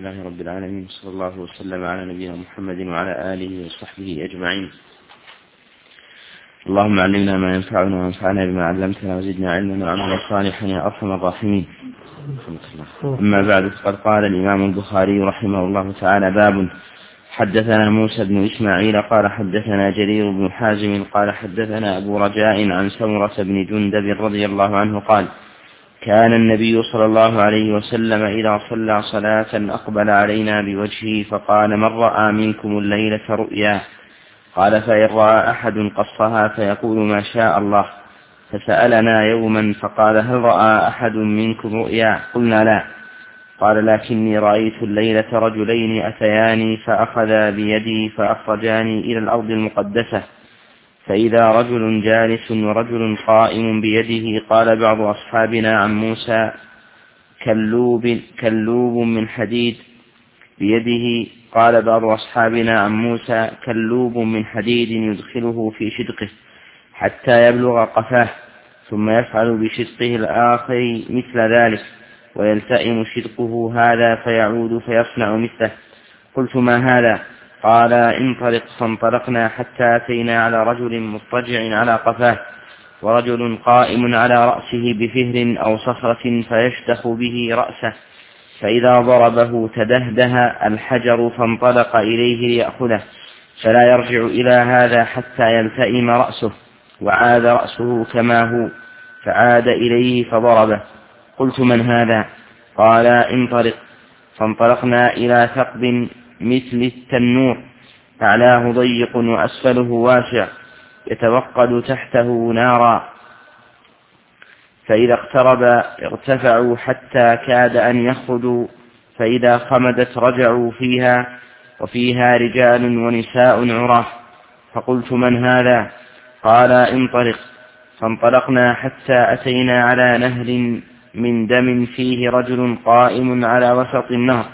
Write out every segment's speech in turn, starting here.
لله رب العالمين، صلى الله وسلم على نبينا محمد وعلى آله وصحبه أجمعين. اللهم علمنا ما ينفعنا وانفعنا بما علمتنا وزدنا علما وعملا صالحا يا أرحم الراحمين. أما بعد، فقد قال الإمام البخاري رحمه الله تعالى: باب حدثنا موسى بن إسماعيل قال حدثنا جرير بن حازم قال حدثنا أبو رجاء عن سمرة بن جندب رضي الله عنه قال: كان النبي صلى الله عليه وسلم إذا صلى صلاة أقبل علينا بوجهه فقال: من رأى منكم الليلة رؤيا؟ قال: فإن رأى أحد قصها فيقول ما شاء الله. فسألنا يوما فقال: هل رأى أحد منكم رؤيا؟ قلنا لا. قال: لكني رأيت الليلة رجلين أتياني فأخذا بيدي فأخرجاني إلى الأرض المقدسة، فإذا رجل جالس ورجل قائم بيده. قال بعض أصحابنا عن موسى: كلوب من حديد بيده. قال بعض أصحابنا عن موسى: كلوب من حديد يدخله في شدقه حتى يبلغ قفاه، ثم يفعل بشدقه الآخر مثل ذلك، ويلتئم شدقه هذا فيعود فيصنع مثله. قلت: ما هذا؟ قال: انطلق. فانطلقنا حتى أتينا على رجل مضطجع على قفاه، ورجل قائم على رأسه بفهر أو صخرة فيشدخ به رأسه، فإذا ضربه تدهده الحجر فانطلق إليه ليأخذه، فلا يرجع إلى هذا حتى يلتئم رأسه، وعاد رأسه كما هو، فعاد إليه فضربه. قلت: من هذا؟ قال: انطلق. فانطلقنا إلى ثقب مثل التنور، أعلاه ضيق وأسفله واسع، يتوقد تحته نارا، فإذا اقترب ارتفعوا حتى كاد أن يخرجوا، فإذا خمدت رجعوا فيها، وفيها رجال ونساء عراه. فقلت: من هذا؟ قال: انطلق. فانطلقنا حتى أتينا على نهر من دم فيه رجل قائم على وسط النهر،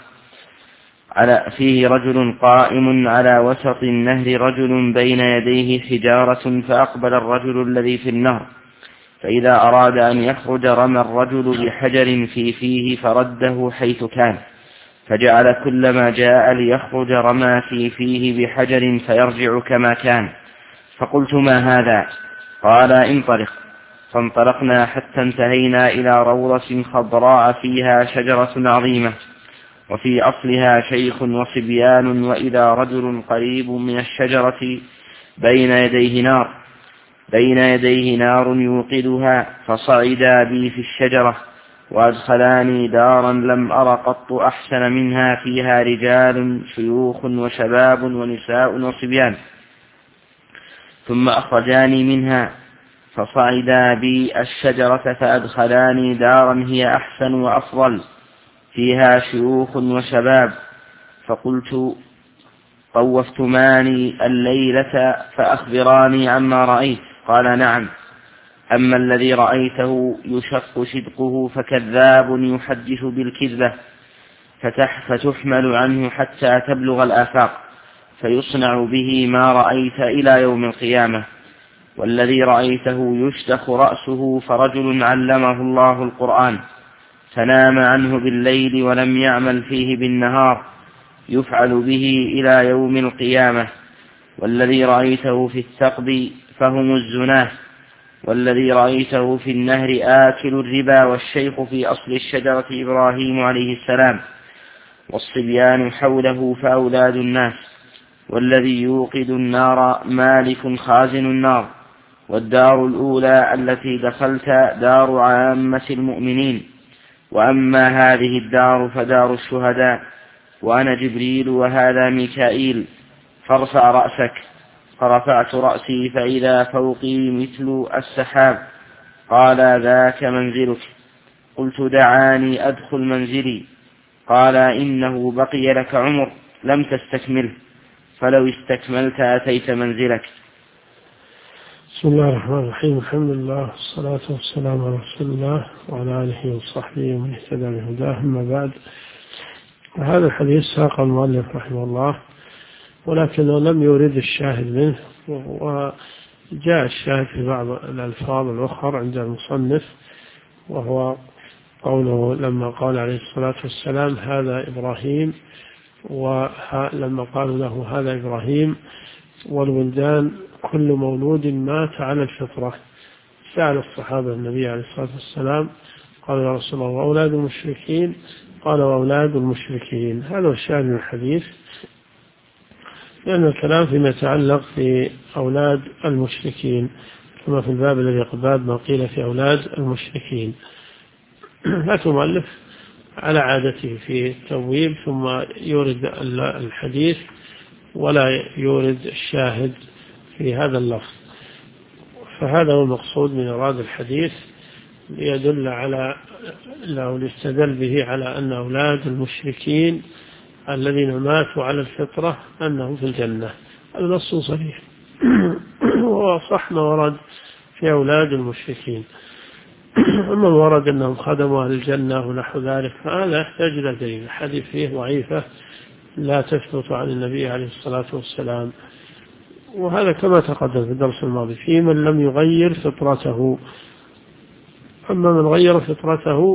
رجل بين يديه حجارة، فأقبل الرجل الذي في النهر، فإذا أراد أن يخرج رمى الرجل بحجر في فيه فرده حيث كان، فجعل كلما جاء ليخرج رمى في فيه بحجر فيرجع كما كان. فقلت: ما هذا؟ قال: انطلق. فانطلقنا حتى انتهينا إلى روضة خضراء فيها شجرة عظيمة، وفي أصلها شيخ وصبيان، وإذا رجل قريب من الشجرة بين يديه نار يوقدها، فصعدا بي في الشجرة وأدخلاني دارا لم أر قط أحسن منها، فيها رجال شيوخ وشباب ونساء وصبيان، ثم أخرجاني منها فصعدا بي الشجرة فأدخلاني دارا هي أحسن وأفضل، فيها شيوخ وشباب. فقلت: طوفتماني الليلة فأخبراني عما رأيت؟ قال: نعم. أما الذي رأيته يشق شدقه فكذاب يحدث بالكذبة، فتحمل عنه حتى تبلغ الآفاق، فيصنع به ما رأيت إلى يوم القيامة. والذي رأيته يشدخ رأسه فرجل علمه الله القرآن فنام عنه بالليل ولم يعمل فيه بالنهار، يفعل به إلى يوم القيامة. والذي رأيته في الثقب فهم الزناه، والذي رأيته في النهر آكل الربا، والشيخ في أصل الشجرة إبراهيم عليه السلام، والصبيان حوله فأولاد الناس. والذي يوقد النار مالك خازن النار. والدار الأولى التي دخلت دار عامة المؤمنين، وأما هذه الدار فدار الشهداء، وأنا جبريل وهذا ميكائيل. فارفع رأسك. فرفعت رأسي فإذا فوقي مثل السحاب. قال: ذاك منزلك. قلت: دعاني أدخل منزلي. قال: إنه بقي لك عمر لم تستكمله، فلو استكملت أتيت منزلك. بسم الله الرحمن الرحيم. الحمد لله والصلاة والسلام على رسول الله وعلى آله وصحبه ومن اهتدى بهداه. أما بعد، هذا الحديث ساق المؤلف رحمه الله، ولكنه لم يورد الشاهد منه، وجاء الشاهد في بعض الألفاظ الأخرى عند المصنف، وهو قوله لما قال عليه الصلاة والسلام هذا إبراهيم، ولما قالوا له هذا إبراهيم والولدان كل مولود مات على الفطرة، سأل الصحابة النبي عليه الصلاة والسلام قالوا يا رسول الله وأولاد المشركين؟ قال وأولاد المشركين. هذا هو الشاهد من الحديث، لأن الكلام فيما يتعلق في أولاد المشركين كما في الباب الذي قبل ما قيل في أولاد المشركين. لكن المؤلف على عادته في التبويب ثم يورد الحديث ولا يورد الشاهد في هذا اللفظ، فهذا هو المقصود من إيراد الحديث، ليدل على أو ليستدل به على أن أولاد المشركين الذين ماتوا على الفطرة أنهم في الجنة. هذا نص صريح وصح ما ورد في أولاد المشركين. أما ورد أنهم خدموا أهل الجنة ونحو ذلك فهذا يحتاج إلى دليل. الحديث فيه ضعيفة لا تثبت عن النبي عليه الصلاة والسلام، وهذا كما تقدم في الدرس الماضي في من لم يغير فطرته. أما من غير فطرته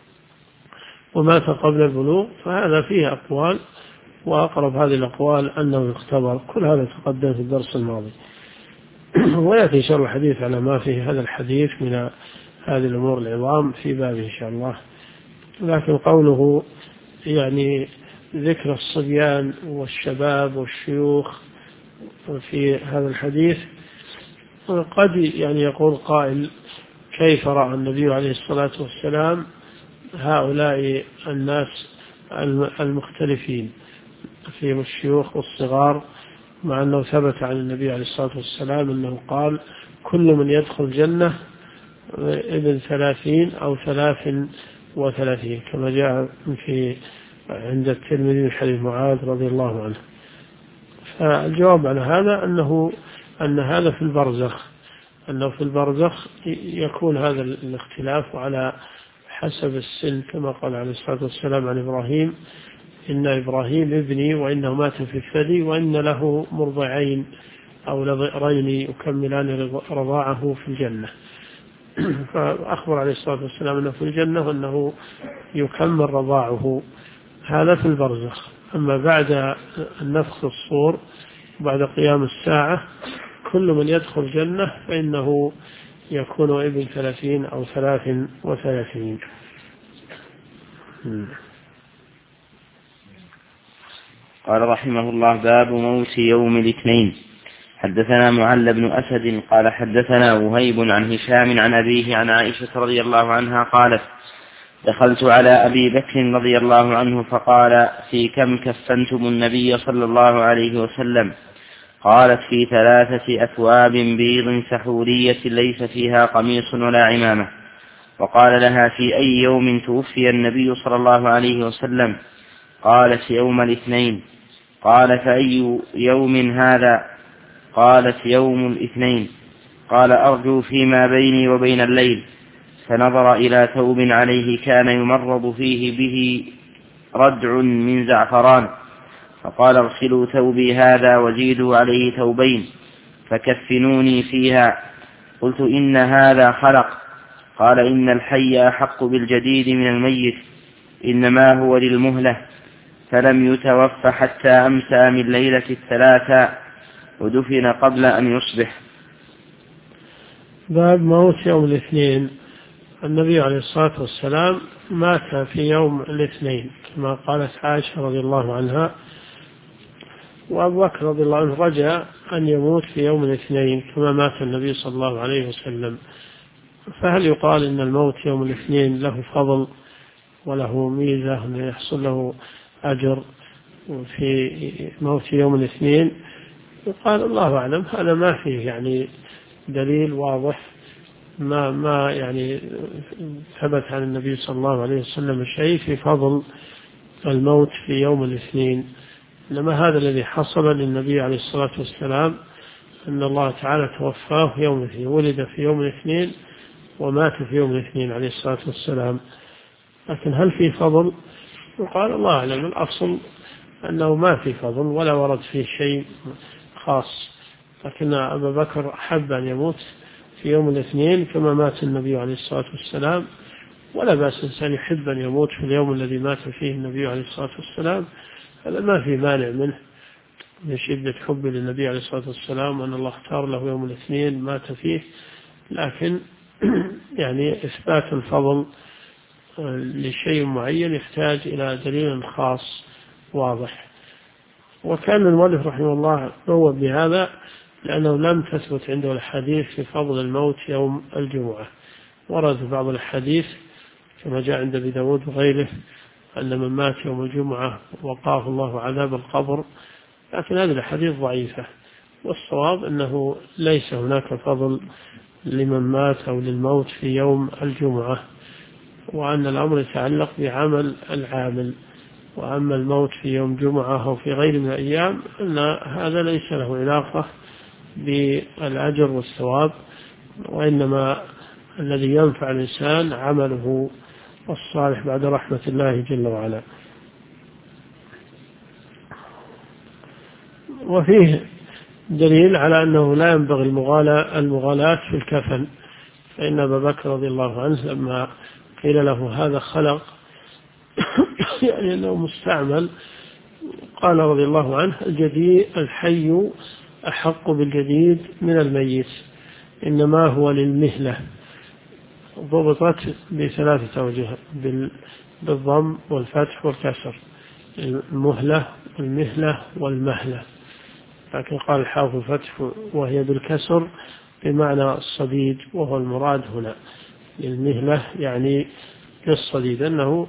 ومات قبل البلوغ فهذا فيه أقوال، وأقرب هذه الأقوال أنه يختبر. كل هذا تقدم في الدرس الماضي ويأتي إن شاء الله الحديث على ما فيه هذا الحديث من هذه الأمور العظام في بابه إن شاء الله. لكن قوله يعني ذكر الصبيان والشباب والشيوخ في هذا الحديث، قد يعني يقول قائل كيف رأى النبي عليه الصلاة والسلام هؤلاء الناس المختلفين فيهم الشيوخ والصغار، مع أنه ثبت عن النبي عليه الصلاة والسلام أنه قال كل من يدخل الجنة ابن 30 أو 33 كما جاء عند الترمذي من حديث معاذ رضي الله عنه. فالجواب على هذا أن هذا في البرزخ، أنه في البرزخ يكون هذا الاختلاف على حسب السن، كما قال عليه الصلاة والسلام عن إبراهيم إن إبراهيم ابني وإنه مات في الثدي وإن له مرضعين أو لضئرين يكملان رضاعه في الجنة. فأخبر عليه الصلاة والسلام أنه في الجنة وأنه يكمل رضاعه. هذا في البرزخ. أما بعد النفخ الصور بعد قيام الساعة كل من يدخل الجنة فإنه يكون ابن 30 أو 33. قال رحمه الله باب موت يوم الاثنين. حدثنا معل بن أسد قال حدثنا وهيب عن هشام عن أبيه عن عائشة رضي الله عنها قالت دخلت على أبي بكر رضي الله عنه فقال في كم كفنتم النبي صلى الله عليه وسلم؟ قالت في 3 أثواب بيض سحورية ليس فيها قميص ولا عمامة. وقال لها في أي يوم توفي النبي صلى الله عليه وسلم؟ قالت يوم الاثنين. قال فأي يوم هذا؟ قالت يوم الاثنين. قال أرجو فيما بيني وبين الليل. فنظر إلى ثوب عليه كان يمرض فيه به ردع من زعفران، فقال ارسلوا ثوبي هذا وزيدوا عليه ثوبين فكفنوني فيها. قلت إن هذا خلق. قال إن الحي أحق بالجديد من الميت، إنما هو للمهلة. فلم يتوفى حتى أمسى من ليلة 3 ودفن قبل أن يصبح. باب موت يوم الاثنين. النبي عليه الصلاة والسلام مات في يوم الاثنين كما قالت عائشة رضي الله عنها، وأبو بكر رضي الله عنه رجع أن يموت في يوم الاثنين كما مات النبي صلى الله عليه وسلم. فهل يقال إن الموت يوم الاثنين له فضل وله ميزة أن يحصل له أجر في موت يوم الاثنين؟ يقال الله أعلم. هذا ما فيه يعني دليل واضح، ما يعني ثبت عن النبي صلى الله عليه وسلم شيء في فضل الموت في يوم الاثنين. إنما هذا الذي حصل للنبي عليه الصلاة والسلام أن الله تعالى توفاه يوم الاثنين، ولد في يوم الاثنين ومات في يوم الاثنين عليه الصلاة والسلام. لكن هل في فضل؟ وقال الله أعلم. الأصل أنه ما في فضل ولا ورد فيه شيء خاص، لكن أبا بكر أحب أن يموت في يوم الاثنين كما مات النبي عليه الصلاة والسلام، ولا بأس إنسان يحب أن يموت في اليوم الذي مات فيه النبي عليه الصلاة والسلام، هذا ما في مانع منه من شدة حب للنبي عليه الصلاة والسلام وأن الله اختار له يوم الاثنين مات فيه. لكن يعني إثبات الفضل لشيء معين يحتاج إلى دليل خاص واضح. وكان المؤلف رحمه الله بوب بهذا لأنه لم تثبت عنده الحديث في فضل الموت يوم الجمعة. ورد بعض الحديث كما جاء عند أبي داود وغيره أن من مات يوم الجمعة وقاه الله عذاب القبر، لكن هذه الحديث ضعيفة، والصواب أنه ليس هناك فضل لمن مات أو للموت في يوم الجمعة، وأن الأمر يتعلق بعمل العامل. وأما الموت في يوم جمعة أو في غير من الأيام أن هذا ليس له علاقة بالأجر والثواب، وإنما الذي ينفع الإنسان عمله الصالح بعد رحمة الله جل وعلا. وفيه دليل على أنه لا ينبغي المغالاة في الكفن، فإن أبا بكر رضي الله عنه لما قيل له هذا خلق يعني أنه مستعمل، قال رضي الله عنه الحي أحق بالجديد من الميت، إنما هو للمهلة. ضبطت بثلاثة أوجه بالضم والفتح والكسر، المهلة والمهلة والمهلة، لكن قال الحافظ الفتح وهي بالكسر بمعنى الصديد، وهو المراد هنا للمهلة يعني للصديد، أنه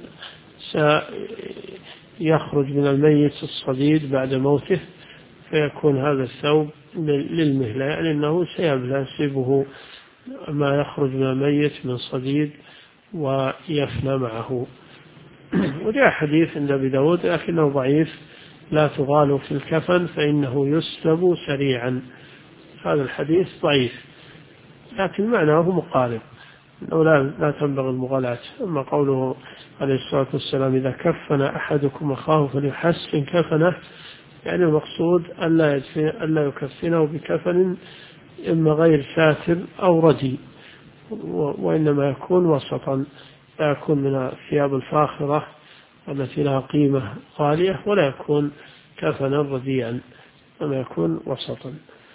سيخرج من الميت الصديد بعد موته فيكون هذا الثوب للمهلة، يعني أنه سيبلى يصيبه ما يخرج من الميت من صديد ويفنى معه. وجاء حديث عند أبي داود لكنه ضعيف: لا تغالوا في الكفن فإنه يسلب سريعا. هذا الحديث ضعيف، لكن معناه مقارب، أنه لا تنبغي المغالاة. أما قوله عليه الصلاة والسلام إذا كفن أحدكم أخاه فليحسن كفنه، يعني المقصود ألا يكفنه بكفن إما غير ساتر أو ردي، وإنما يكون وسطا، لا يكون من الثياب الفاخرة التي لها قيمة غالية، ولا يكون كفنا رديئا، وما يكون وسطا.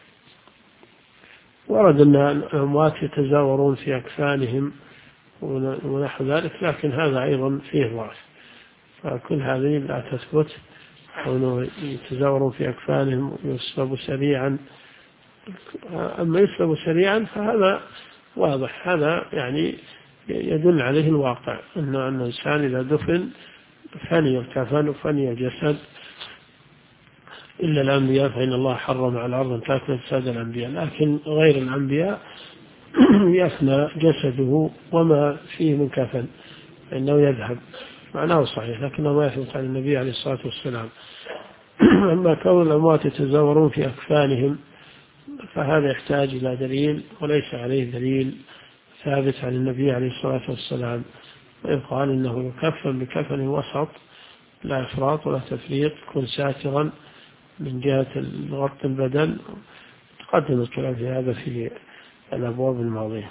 ورد أن الأموات يتزاورون في أكفانهم ونحو ذلك، لكن هذا أيضا فيه ضعف، فكل هذه لا تثبت، أنه يتزاورون في أكفانهم ويسلبوا سريعا. أما يسلبوا سريعا فهذا واضح، هذا يعني يدل عليه الواقع أن الإنسان إذا دفن فني الكفن وفني الجسد، إلا الأنبياء فإن الله حرم على الأرض أن تأكل أجساد الأنبياء، لكن غير الأنبياء يفنى جسده وما فيه من كفن فإنه يذهب، معناه صحيح، لكنه ما يثبت عن النبي عليه الصلاة والسلام. أما كون الأموات يتزاورون في أكفانهم فهذا يحتاج إلى دليل، وليس عليه دليل ثابت عن النبي عليه الصلاة والسلام. ويقال إنه يكفن بكفن وسط، لا إفراط ولا تفريط، يكون ساترا من جهة غطي البدن. تقدم الكلام في هذا في الأبواب الماضية.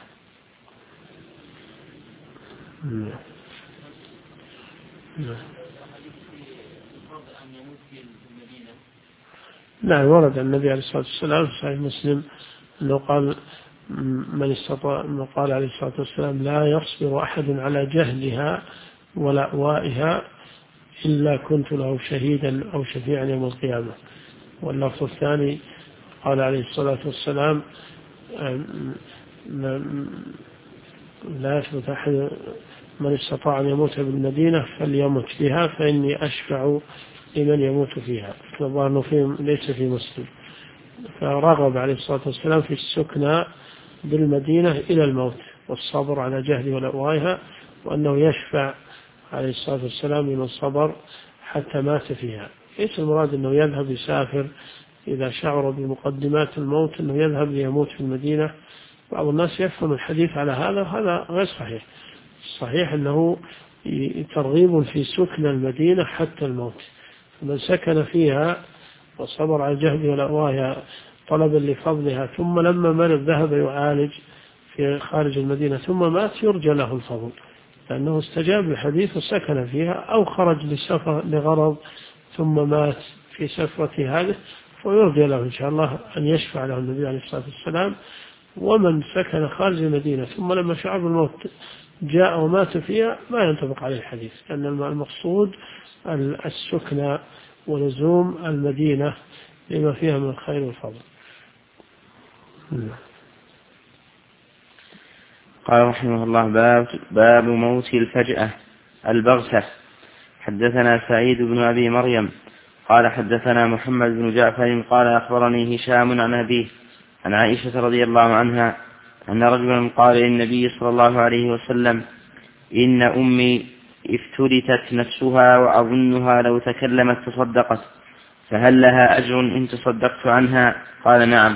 نعم، ورد عن النبي عليه الصلاة والسلام في صحيح مسلم أنه قال قال عليه الصلاة والسلام لا يصبر أحد على جهلها ولأوائها إلا كنت له شهيدا أو شفيعا يوم القيامة. واللفظ الثاني قال عليه الصلاة والسلام لا يثبت أحد من استطاع أن يموت بالمدينة فليمت فيها فإني أشفع لمن يموت فيها. فالله أنه ليس في مسلم، فرغب عليه الصلاة والسلام في السكنى بالمدينة إلى الموت والصبر على جهل ولأوائها، وأنه يشفع عليه الصلاة والسلام لمن صبر حتى مات فيها. ليس المراد أنه يذهب يسافر إذا شعر بمقدمات الموت أنه يذهب ليموت في المدينة. بعض الناس يفهم الحديث على هذا غير صحيح. الصحيح أنه ترغيب في سكن المدينة حتى الموت، فمن سكن فيها وصبر على جهل ولأوائها طلبا لفضلها، ثم لما مرض ذهب يعالج في خارج المدينة ثم مات، يرجى له الفضل، لأنه استجاب للحديث وسكن فيها، أو خرج لسفر لغرض ثم مات في سفرة هذه، ويرجى له إن شاء الله أن يشفع له النبي عليه الصلاة والسلام. ومن سكن خارج المدينة ثم لما شعر بالموت جاء ومات فيها ما ينطبق عليه الحديث، لأن المقصود السكنى ولزوم المدينة لما فيها من الخير والفضل. قال رحمه الله: باب موت الفجأة البغتة. حدثنا سعيد بن أبي مريم قال حدثنا محمد بن جعفر قال أخبرني هشام عن أبيه عن عائشة رضي الله عنها أن رجلا قال للنبي صلى الله عليه وسلم: إن أمي افتلتت نفسها وأظنها لو تكلمت تصدقت، فهل لها أجر إن تصدقت عنها؟ قال: نعم.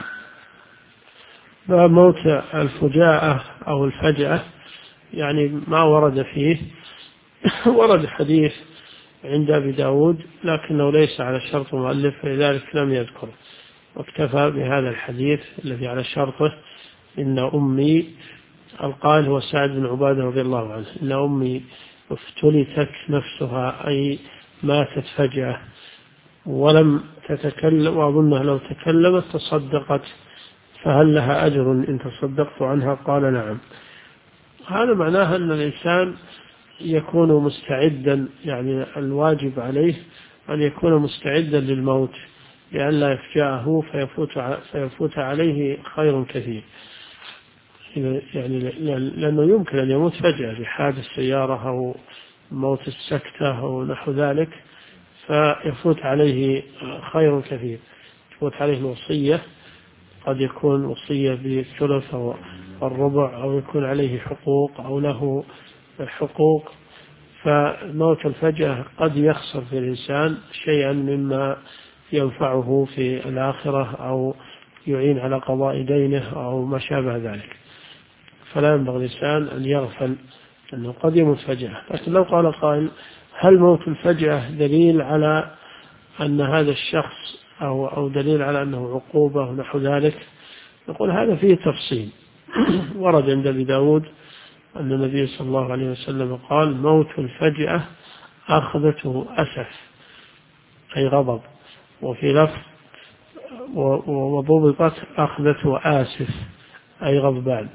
باب موت الفجاءة أو الفجأة، يعني ما ورد فيه ورد حديث عند أبي داود لكنه ليس على شرط المؤلف، فلذلك لم يذكره، واكتفى بهذا الحديث الذي على شرطه: إن أمي، القائل هو سعد بن عبادة رضي الله عنه، إن أمي افتلتت نفسها أي ماتت فجأة ولم تتكلم، وأظنها لو تكلمت تصدقت، فهل لها أجر إن تصدقت عنها؟ قال: نعم. هذا معناه أن الإنسان يكون مستعدا، يعني الواجب عليه أن يكون مستعدا للموت لئلا يفجأه فيفوت عليه خير كثير، يعني لأنه يمكن أن يموت فجأة بحادث سيارة أو موت السكتة أو نحو ذلك، فيفوت عليه خير كثير، يفوت عليه الوصية، قد يكون وصية بالثلث أو الربع، أو يكون عليه حقوق أو له حقوق، فموت الفجأة قد يخسر في الإنسان شيئا مما ينفعه في الآخرة أو يعين على قضاء دينه أو ما شابه ذلك. فلا ينبغي الإنسان أن يغفل أنه قد يموت فجأة. لكن لو قال قائل: هل موت الفجأة دليل على أن هذا الشخص أو دليل على أنه عقوبة ونحو ذلك؟ نقول هذا فيه تفصيل. ورد عند أبي داود أن النبي صلى الله عليه وسلم قال: موت الفجأة أخذته أسف أي غضب، وفي لفظ وضبطت أخذته آسف أي غضبان.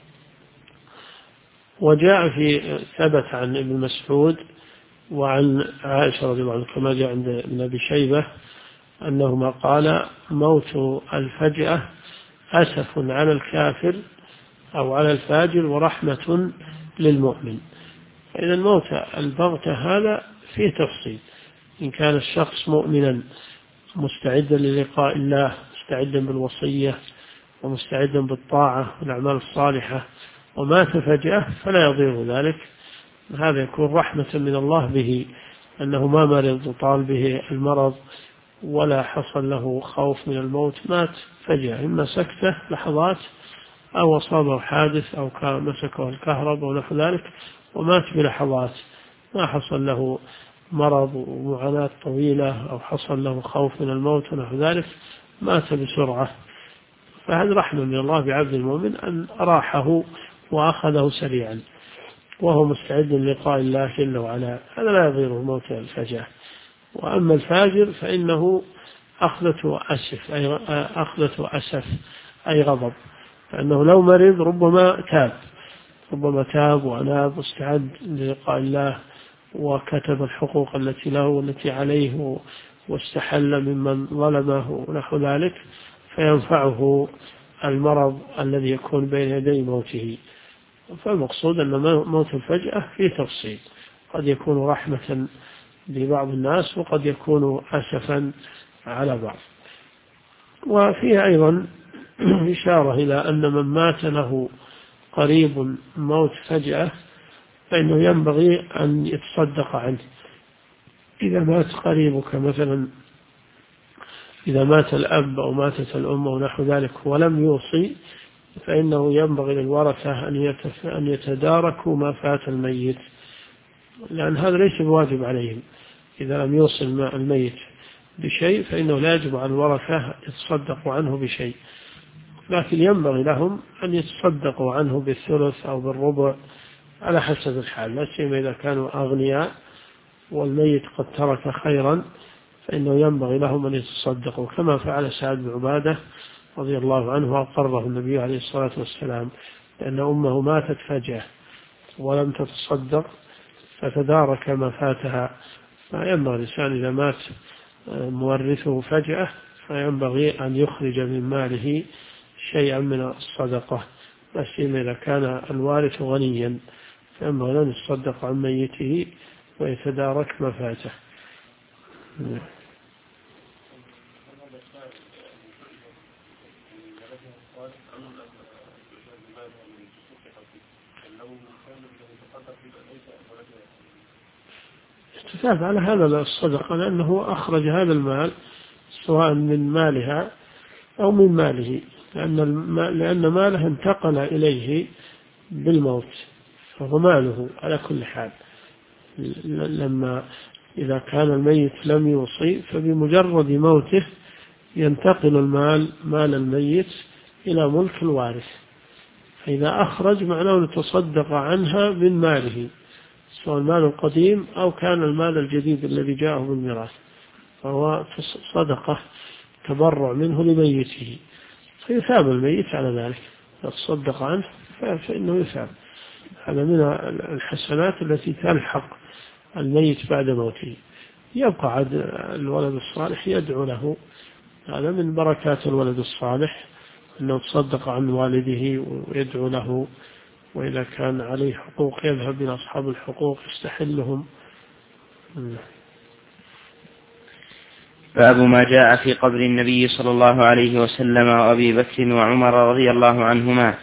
وجاء في ثبت عن ابن مسعود وعن عائشة رضي الله عنها كما جاء عند ابن أبي شيبة أنهما قال: موت الفجأة أسف على الكافر أو على الفاجر ورحمة للمؤمن. فإذا الموت البغتة هذا فيه تفصيل، إن كان الشخص مؤمنا مستعدا للقاء الله، مستعدا بالوصية ومستعدا بالطاعة والأعمال الصالحة، ومات فجأة فلا يضير ذلك، هذا يكون رحمة من الله به، أنه ما مرض وطال به المرض ولا حصل له خوف من الموت، مات فجأة، إما سكتة لحظات أو أصابه حادث أو مسكه الكهرباء ونحو ذلك ومات بلحظات، ما حصل له مرض ومعاناة طويلة أو حصل له خوف من الموت ونحو ذلك، مات بسرعة. فهذا رحمة من الله بعبد المؤمن أن أراحه وأخذه سريعا وهو مستعد للقاء الله جل وعلا، هذا لا يضيره موت الفجأة. وأما الفاجر فإنه أخذته أسف أي غضب، فإنه لو مرض ربما تاب وأناب واستعد للقاء الله وكتب الحقوق التي له والتي عليه واستحل ممن ظلمه ونحو ذلك، فينفعه المرض الذي يكون بين يدي موته. فالمقصود أن موت الفجأة فيه تفصيل، قد يكون رحمة لبعض الناس وقد يكون أسفا على بعض. وفيه أيضا إشارة إلى أن من مات له قريب موت فجأة فإنه ينبغي أن يتصدق عنه. إذا مات قريبك مثلا، إذا مات الأب أو ماتت الأم أو نحو ذلك ولم يوصي، فإنه ينبغي للورثة أن يتداركوا ما فات الميت، لأن هذا ليس بواجب عليهم. إذا لم يوصل الميت بشيء فإنه لا يجب على الورثة يتصدقوا عنه بشيء، لكن ينبغي لهم أن يتصدقوا عنه بالثلث أو بالربع على حسب الحال، لا سيما إذا كانوا أغنياء والميت قد ترك خيرا فإنه ينبغي لهم أن يتصدقوا، كما فعل سعد بن عبادة رضي الله عنه وأقره النبي عليه الصلاة والسلام، لأن أمه ماتت فجأة ولم تتصدق فتدارك ما فاتها. فينبغي الإنسان إذا مات مورثه فجأة فينبغي أن يخرج من ماله شيئا من الصدقة، لا سيما إذا كان الوارث غنيا فينبغي أن يتصدق عن ميته ويتدارك ما فاته. يستفاد على هذا الصدقة لأنه أخرج هذا المال سواء من مالها أو من ماله، لأن ماله انتقل إليه بالموت فهو ماله على كل حال. لما إذا كان الميت لم يوصي فبمجرد موته ينتقل المال مال الميت إلى ملك الوارث، فإذا أخرج معناه يتصدق عنها من ماله سواء المال القديم أو كان المال الجديد الذي جاءه بالميراث، فهو صدقة تبرع منه لميته فيثاب الميت على ذلك، يتصدق عنه فإنه يثاب. هذا من الحسنات التي تلحق الميت بعد موته. يبقى عاد الولد الصالح يدعو له، هذا من بركات الولد الصالح أنه تصدق عن والده ويدعو له، وإذا كان عليه حقوق يذهب إلى أصحاب الحقوق يستحلهم. باب ما جاء في قبر النبي صلى الله عليه وسلم وأبي بكر وعمر رضي الله عنهما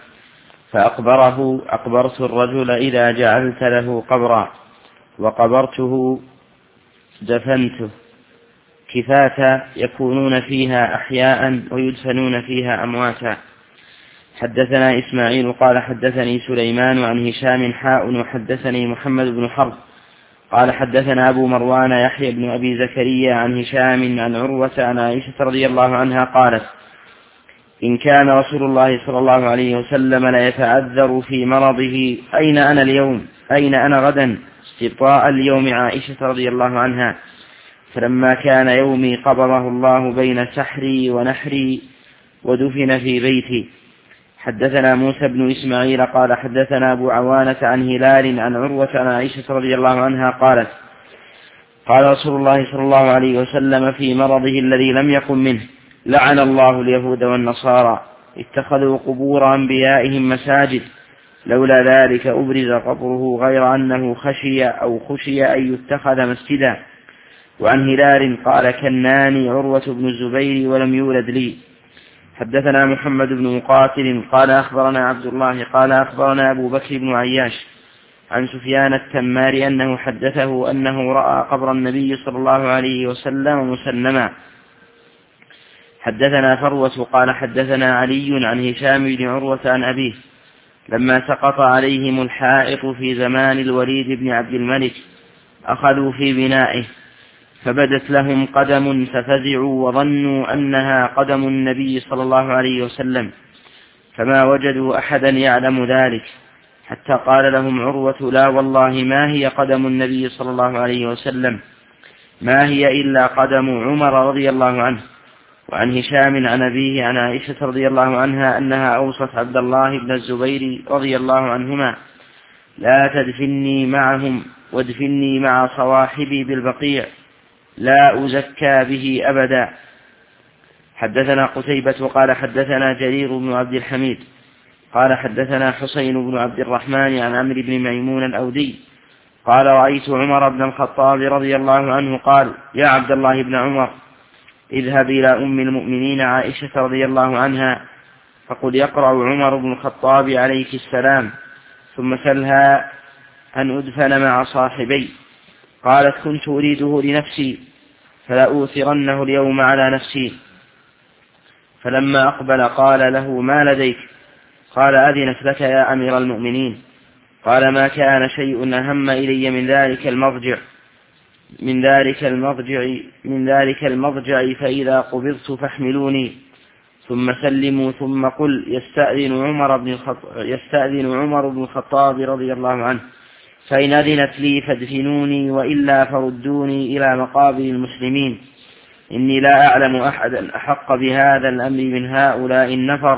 أقبرت الرجل إذا جعلت له قبرا وقبرته دفنته كفاة يكونون فيها أحياء ويدفنون فيها أمواتا. حدثنا إسماعيل قال حدثني سليمان عن هشام وحدثني محمد بن حرب قال حدثنا أبو مروان يحيى بن أبي زكريا عن هشام عن عروة عن عائشة رضي الله عنها قالت إن كان رسول الله صلى الله عليه وسلم لا يتعذر في مرضه أين أنا اليوم أين أنا غدا استبطاء اليوم عائشة رضي الله عنها، فلما كان يومي قبضه الله بين سحري ونحري ودفن في بيتي. حدثنا موسى بن إسماعيل قال حدثنا أبو عوانة عن هلال عن عروة عن عائشة رضي الله عنها قالت قال رسول الله صلى الله عليه وسلم في مرضه الذي لم يقم منه لعن الله اليهود والنصارى اتخذوا قبور أنبيائهم مساجد لولا ذلك أبرز قبره غير أنه خشي أن يتخذ مسجدا. وعن هلال قال كناني عروة بن الزبير ولم يولد لي. حدثنا محمد بن مقاتل قال أخبرنا عبد الله قال أخبرنا أبو بكر بن عياش عن سفيان التمار أنه حدثه أنه رأى قبر النبي صلى الله عليه وسلم مسلما. حدثنا فروة قال حدثنا علي عن هشام بن عروة عن أبيه لما سقط عليهم الحائط في زمان الوليد بن عبد الملك أخذوا في بنائه فبدت لهم قدم ففزعوا وظنوا أنها قدم النبي صلى الله عليه وسلم فما وجدوا أحدا يعلم ذلك حتى قال لهم عروة لا والله ما هي قدم النبي صلى الله عليه وسلم ما هي إلا قدم عمر رضي الله عنه. وعن هشام عن أبيه عن عائشة رضي الله عنها أنها أوصت عبد الله بن الزبير رضي الله عنهما لا تدفني معهم وادفني مع صواحبي بالبقيع لا أزكى به أبدا. حدثنا قتيبة قال حدثنا جرير بن عبد الحميد قال حدثنا حسين بن عبد الرحمن عن عمرو بن ميمون الأودي قال رأيت عمر بن الخطاب رضي الله عنه قال يا عبد الله بن عمر اذهب إلى أم المؤمنين عائشة رضي الله عنها فقل يقرأ عمر بن الخطاب عليك السلام ثم سلها أن أدفن مع صاحبي. قالت كنت أريده لنفسي فلا أوثرنه اليوم على نفسي. فلما أقبل قال له ما لديك؟ قال أذنت لك يا أمير المؤمنين. قال ما كان شيء أهم إلي من ذلك المضجع فإذا قبضت فاحملوني. ثم سلموا ثم قل يستأذن عمر بن الخطاب رضي الله عنه فإن أذنت لي فادفنوني وإلا فردوني إلى مقابر المسلمين إني لا أعلم أحدا أحق بهذا الأمر من هؤلاء النفر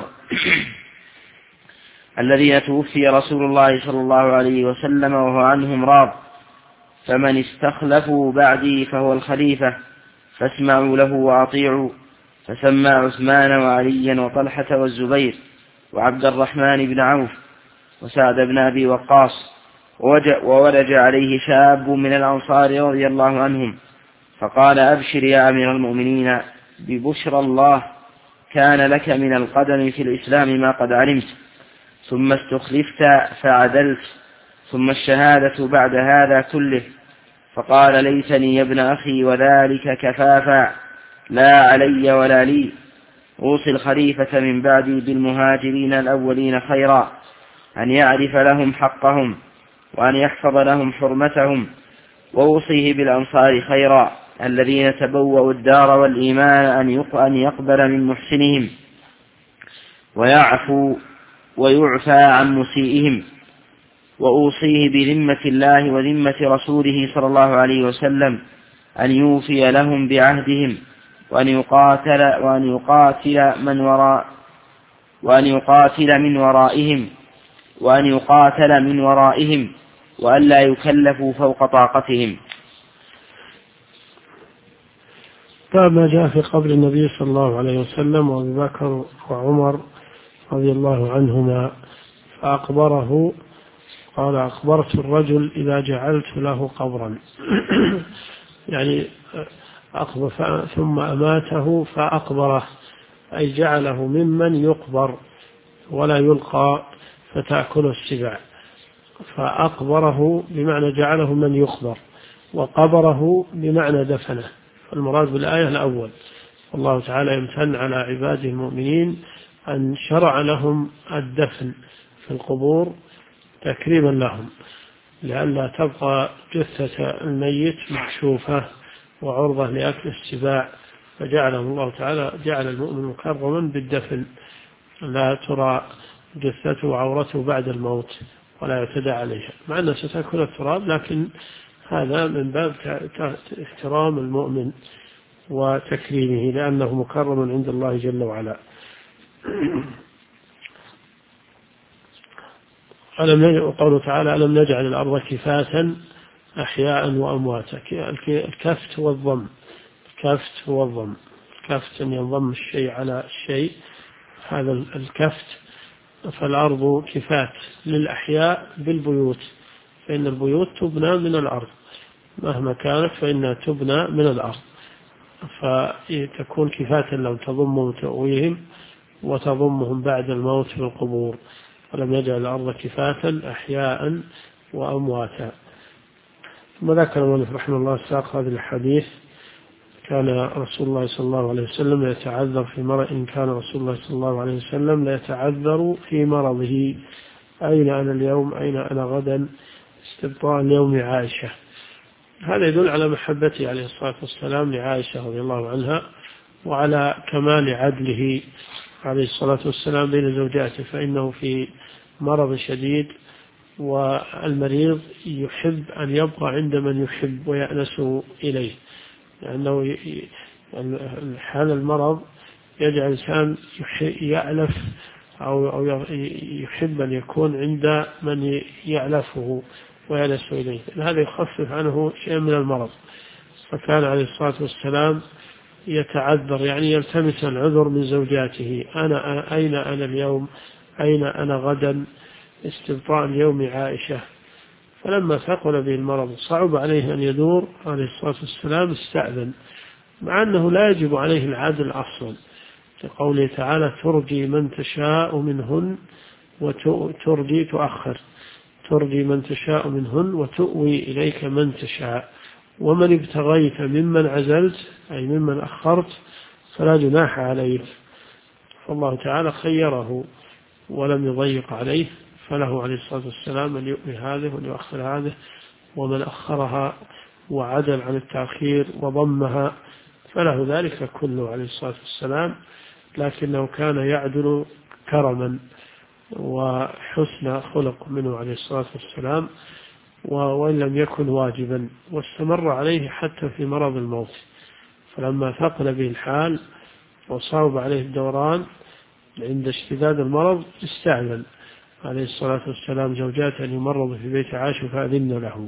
الذين توفي رسول الله صلى الله عليه وسلم وهو عنهم راض، فمن استخلفوا بعدي فهو الخليفة فاسمعوا له وأطيعوا. فسمى عثمان وعليا وطلحة والزبير وعبد الرحمن بن عوف وسعد بن أبي وقاص، وولج عليه شاب من الأنصار رضي الله عنهم فقال أبشر يا أمير المؤمنين ببشرى الله، كان لك من القدم في الإسلام ما قد علمت، ثم استخلفت فعدلت، ثم الشهادة بعد هذا كله. فقال ليتني يا ابن أخي وذلك كفافا، لا علي ولا لي. أوصي الخليفة من بعدي بالمهاجرين الأولين خيرا، أن يعرف لهم حقهم وأن يحفظ لهم حرمتهم، وأوصيه بالأنصار خيرا الذين تبوأوا الدار والإيمان أن يقبل من محسنهم ويعفو ويعفى عن مسيئهم. وأوصيه بذمة الله وذمة رسوله صلى الله عليه وسلم أن يوفي لهم بعهدهم وأن يقاتل من ورائهم وأن لا يكلفوا فوق طاقتهم. ما جاء في قبر النبي صلى الله عليه وسلم وأبي بكر وعمر رضي الله عنهما، فأقبره قال أخبرت الرجل إذا جعلت له قبرا يعني ثم أماته فأقبره، أي جعله ممن يقبر ولا يلقى فتأكل السباع، فأقبره بمعنى جعله من يقبر، وقبره بمعنى دفنه. المراد بالآية الأول، الله تعالى يمتن على عباده المؤمنين أن شرع لهم الدفن في القبور تكريما لهم، لئلا تبقى جثة الميت مكشوفة وعرضة لأكل السباع، فجعله الله تعالى جعل المؤمن مكرما بالدفن، لا ترى جثته وعورته بعد الموت ولا يعتدى عليها، مع أنها ستأكل التراب، لكن هذا من باب احترام المؤمن وتكريمه لأنه مكرم عند الله جل وعلا. وقوله تعالى ألم نجعل الأرض كفاتا أحياء وأمواتا. الكفت والضم، الكفت والضم، الكفت أن ينضم الشيء على الشيء، هذا الكفت. فالأرض كفات للأحياء بالبيوت، فإن البيوت تبنى من الأرض مهما كانت، فإنها تبنى من الأرض، فتكون كفاتا لهم تضمهم وتأويهم وتضمهم بعد الموت في القبور. ولم يجعل الأرض كفاتا أحياء وأمواتا. ثم ذكر المؤلف رحمه الله ساق هذا الحديث: كان رسول الله صلى الله عليه وسلم يتعذر في مرض، إن كان رسول الله صلى الله عليه وسلم لا يتعذر في مرضه، أين أنا اليوم أين أنا غدا، استبطاء اليوم عائشة. هذا يدل على محبته عليه الصلاة والسلام لعائشة رضي الله عنها، وعلى كمال عدله عليه الصلاة والسلام بين زوجاته، فإنه في مرض شديد، والمريض يحب أن يبقى عند من يحب ويأنس إليه، لأنه حال المرض يجعل الإنسان يألف أو يحب أن يكون عند من يألفه ويأنس إليه، هذا يخفف عنه شيء من المرض. فكان عليه الصلاة والسلام يتعذر، يعني يلتمس العذر من زوجاته: أين أنا اليوم أين أنا غدا، استبطاء اليوم عائشة. فلما ثقل به المرض صعب عليه أن يدور عليه الصلاة والسلام استأذن، مع أنه لا يجب عليه العدل أصلا، لقوله تعالى: ترجي من تشاء منهن وترجي تؤخر، ترجي من تشاء منهن وتؤوي إليك من تشاء، ومن ابتغيت ممن عزلت أي ممن أخرت فلا جناح عليك. فالله تعالى خيره ولم يضيق عليه، فله عليه الصلاة والسلام أن يؤوي هذه وأن يؤخر هذه، ومن أخرها وعدل عن التأخير وضمها فله ذلك كله عليه الصلاة والسلام، لكنه كان يعدل كرما وحسن خلق منه عليه الصلاة والسلام، وإن لم يكن واجبا، واستمر عليه حتى في مرض الموت. فلما ثقل به الحال وصعب عليه الدوران عند اشتداد المرض استأذن عليه الصلاة والسلام زوجاته أن يمرض في بيت عائشة فأذن له.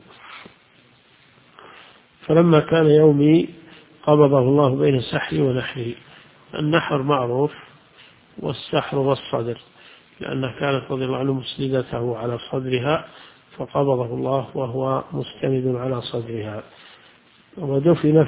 فلما كان يومي قبضه الله بين سحري ونحري. النحر معروف، والسحر والصدر، لأنه كانت رضي الله عنه مسندته على صدرها فقبضه الله وهو مستند على صدرها. ودفن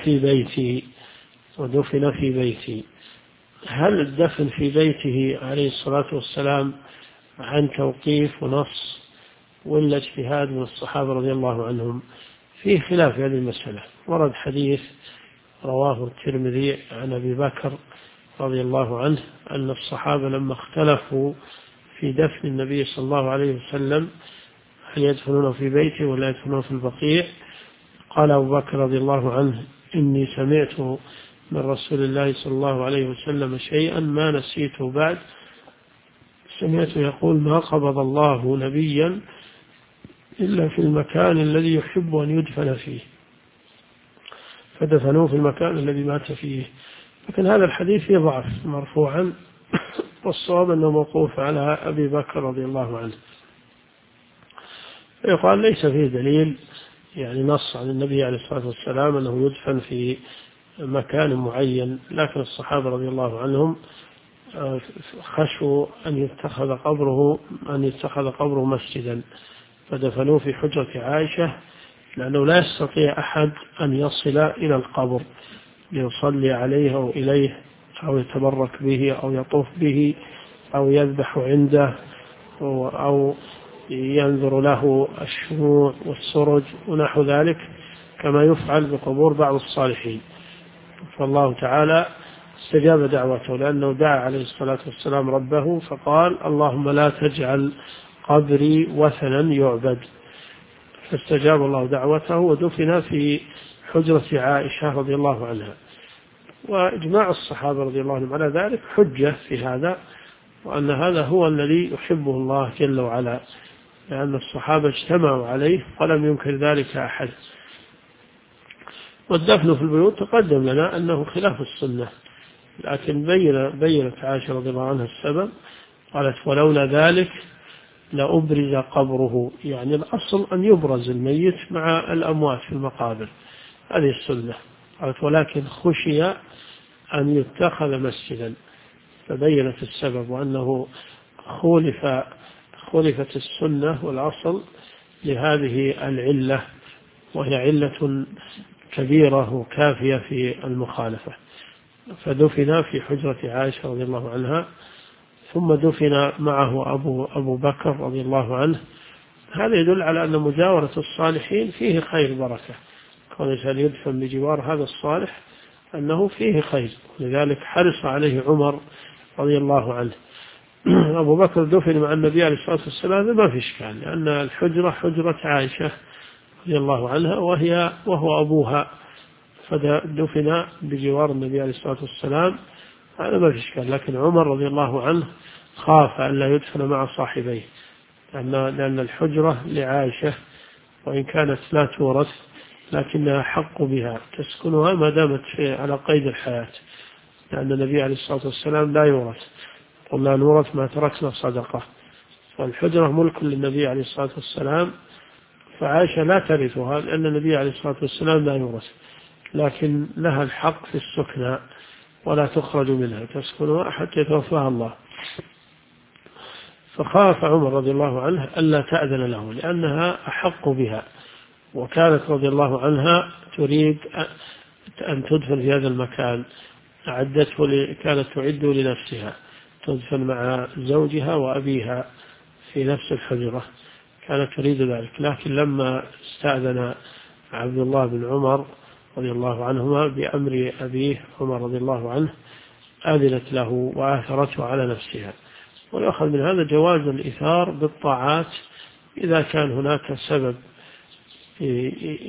في بيتي. هل الدفن في بيته عليه الصلاة والسلام عن توقيف ونص ولا اجتهاد من الصحابة رضي الله عنهم؟ فيه خلاف في هذه المسألة. ورد حديث رواه الترمذي عن أبي بكر رضي الله عنه أن الصحابة لما اختلفوا في دفن النبي صلى الله عليه وسلم هل يدفنونه في بيته ولا يدفنونه في البقيع، قال أبو بكر رضي الله عنه: إني سمعت من رسول الله صلى الله عليه وسلم شيئا ما نسيته بعد، سمعت يقول: ما قبض الله نبيا إلا في المكان الذي يحب أن يدفن فيه، فدفنوه في المكان الذي مات فيه. لكن هذا الحديث يضعف مرفوعا، والصواب أنه موقوف على أبي بكر رضي الله عنه. يقال ليس فيه دليل يعني نص عن النبي عليه الصلاة والسلام أنه يدفن في مكان معين، لكن الصحابة رضي الله عنهم خشوا أن يتخذ قبره مسجدا، فدفنوه في حجرة عائشة، لأنه لا يستطيع أحد أن يصل إلى القبر ليصلي عليه أو إليه أو يتبرك به أو يطوف به أو يذبح عنده أو ينظر له الشموع والسرج ونحو ذلك، كما يفعل بقبور بعض الصالحين. فالله تعالى استجاب دعوته، لأنه دعا عليه الصلاة والسلام ربه فقال: اللهم لا تجعل قبري وثنا يعبد، فاستجاب الله دعوته ودفن في حجرة عائشة رضي الله عنها. وإجماع الصحابة رضي الله عنهم على ذلك حجة في هذا، وأن هذا هو الذي يحبه الله جل وعلا، لأن الصحابة اجتمعوا عليه ولم ينكر ذلك أحد. والدفن في البيوت تقدم لنا أنه خلاف السنة، لكن بينت عائشة رضي الله عنها السبب، قالت: ولولا ذلك لأبرز قبره، يعني الأصل أن يبرز الميت مع الأموات في المقابر، هذه السنة. قالت: ولكن خشي أن يتخذ مسجدا، فبينت السبب، وأنه خولفت السنة والأصل لهذه العلة، وهي علة كبيرة وكافية في المخالفة. فدفن في حجرة عائشة رضي الله عنها، ثم دفن معه أبو بكر رضي الله عنه. هذا يدل على أن مجاورة الصالحين فيه خير بركة، كون الإنسان يدفن بجوار هذا الصالح أنه فيه خير، لذلك حرص عليه عمر رضي الله عنه. أبو بكر دفن مع النبي عليه الصلاة والسلام ما في إشكال، لأن الحجرة حجرة عائشة رضي الله عنها وهو أبوها، فدفن بجوار النبي عليه الصلاة والسلام، هذا ما في إشكال. لكن عمر رضي الله عنه خاف أن لا يدفن مع صاحبيه، لأن الحجرة لعائشة، وإن كانت لا تورث لكنها حق بها، تسكنها ما دامت على قيد الحياة، لأن النبي عليه الصلاة والسلام لا يورث، قلنا نورث ما تركنا صدقة، والحجرة ملك للنبي عليه الصلاة والسلام، فعائشة لا ترثها لأن النبي عليه الصلاة والسلام لا يورث، لكن لها الحق في السكنى ولا تخرج منها، تسكنها حتى يتوفاها الله. فخاف عمر رضي الله عنه ألا تأذن له، لأنها أحق بها، وكانت رضي الله عنها تريد أن تدفن في هذا المكان، كانت تعد لنفسها، تدفن مع زوجها وأبيها في نفس الحجرة، كانت تريد ذلك. لكن لما استأذن عبد الله بن عمر رضي الله عنهما بأمر أبيه عمر رضي الله عنه، آذنت له وآثرته على نفسها. ويأخذ من هذا جواز الإثار بالطاعات إذا كان هناك سبب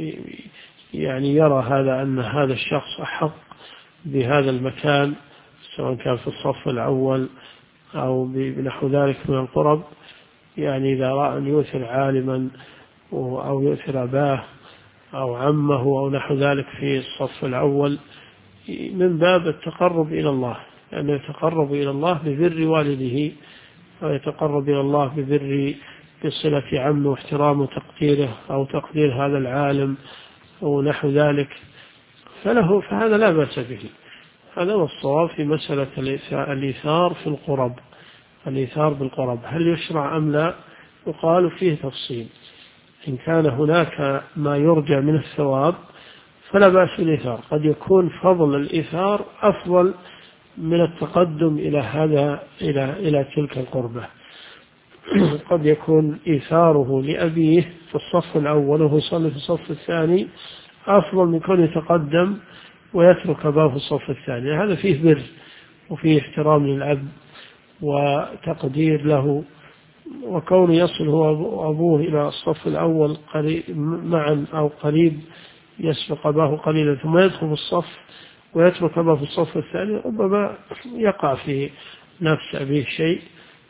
يعني يرى هذا أن هذا الشخص أحق بهذا المكان، سواء كان في الصف الأول أو بنحو ذلك من القرب، يعني إذا رأى أن يؤثر عالما أو يؤثر أباه أو عمه أو نحو ذلك في الصف الأول من باب التقرب إلى الله، لأنه يتقرب إلى الله ببر والده، أو يتقرب إلى الله بصلة عمه واحترامه وتقديره أو تقدير هذا العالم أو نحو ذلك، فهذا لا بأس به. هذا هو الصواب في مسألة الإيثار في القرب. الإيثار بالقرب هل يشرع أم لا؟ يقال فيه تفصيل. إن كان هناك ما يرجى من الثواب فلا بأس بالإيثار، قد يكون فضل الإيثار أفضل من التقدم إلى تلك القربة. قد يكون إيثاره لأبيه في الصف الأول وهو يصلي في الصف الثاني أفضل من كونه يتقدم ويترك أباه في الصف الثاني. هذا فيه بر وفيه احترام للأب وتقدير له، وكونه يصل هو أبوه إلى الصف الأول معا أو قريب يسبق أباه قليلا ثم يدخل في الصف ويترك أباه في الصف الثاني، ربما يقع في نفس أبيه شيء،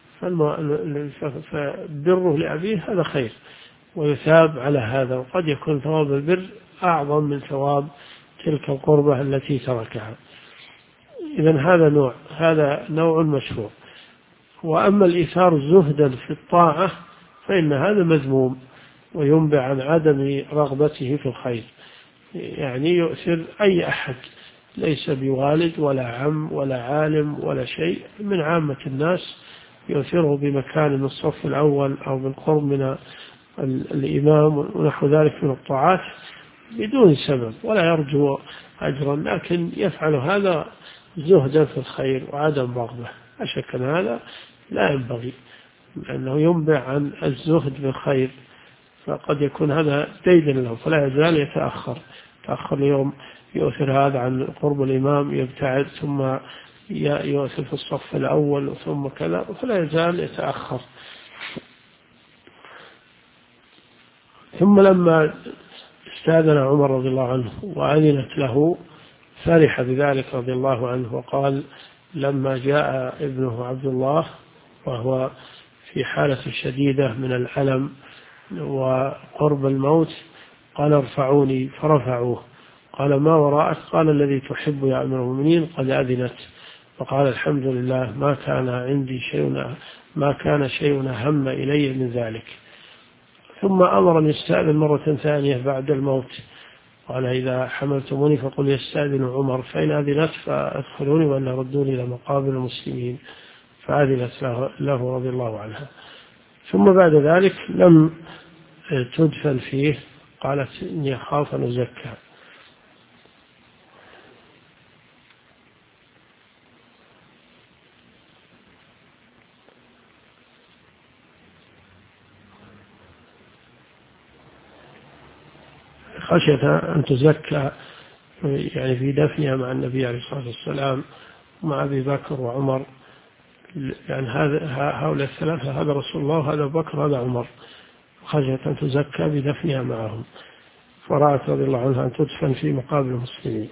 فبره لأبيه هذا خير ويثاب على هذا، وقد يكون ثواب البر أعظم من ثواب تلك القربة التي تركها. إذن هذا نوع مشروع. وأما الإيثار زهدا في الطاعة فإن هذا مذموم وينبع عن عدم رغبته في الخير، يعني يؤثر أي أحد ليس بوالد ولا عم ولا عالم ولا شيء من عامة الناس، يؤثره بمكان من الصف الأول أو بالقرب من الإمام ونحو ذلك من الطاعات بدون سبب ولا يرجو أجرا، لكن يفعل هذا زهدا في الخير وعدم رغبة. أشك أن هذا لا ينبغي، لأنه ينبع عن الزهد في الخير، فقد يكون هذا ديدا له فلا يزال يتأخر اليوم، يؤثر هذا عن قرب الإمام، يبتعد ثم يؤثر في الصف الأول ثم كذا، فلا يزال يتأخر. ثم لما استأذن عمر رضي الله عنه وأذنت له فرح بذلك رضي الله عنه، وقال لما جاء ابنه عبد الله وهو في حالة شديدة من الألم وقرب الموت قال ارفعوني، فرفعوه. قال ما وراءك؟ قال الذي تحب يا أمير المؤمنين قد أذنت. فقال الحمد لله ما كان شيء أهم إلي من ذلك. ثم أمر أن يستأذن مرة ثانية بعد الموت، قال إذا حملتموني فقل يستأذن عمر فإن أذنت فأدخلوني وأن ردوني إلى مقابر المسلمين، فأذنت له رضي الله عنها. ثم بعد ذلك لم تدفن فيه، قالت إني أخاف أن أزكى. خشية أن تزكى يعني في دفنها مع النبي عليه الصلاة والسلام مع أبي بكر وعمر، يعني هؤلاء الثلاثة، هذا رسول الله وهذا أبو بكر وهذا عمر، خشية أن تزكى بدفنها معهم، فرأت رضي الله عنها أن تدفن في مقابر المسلمين.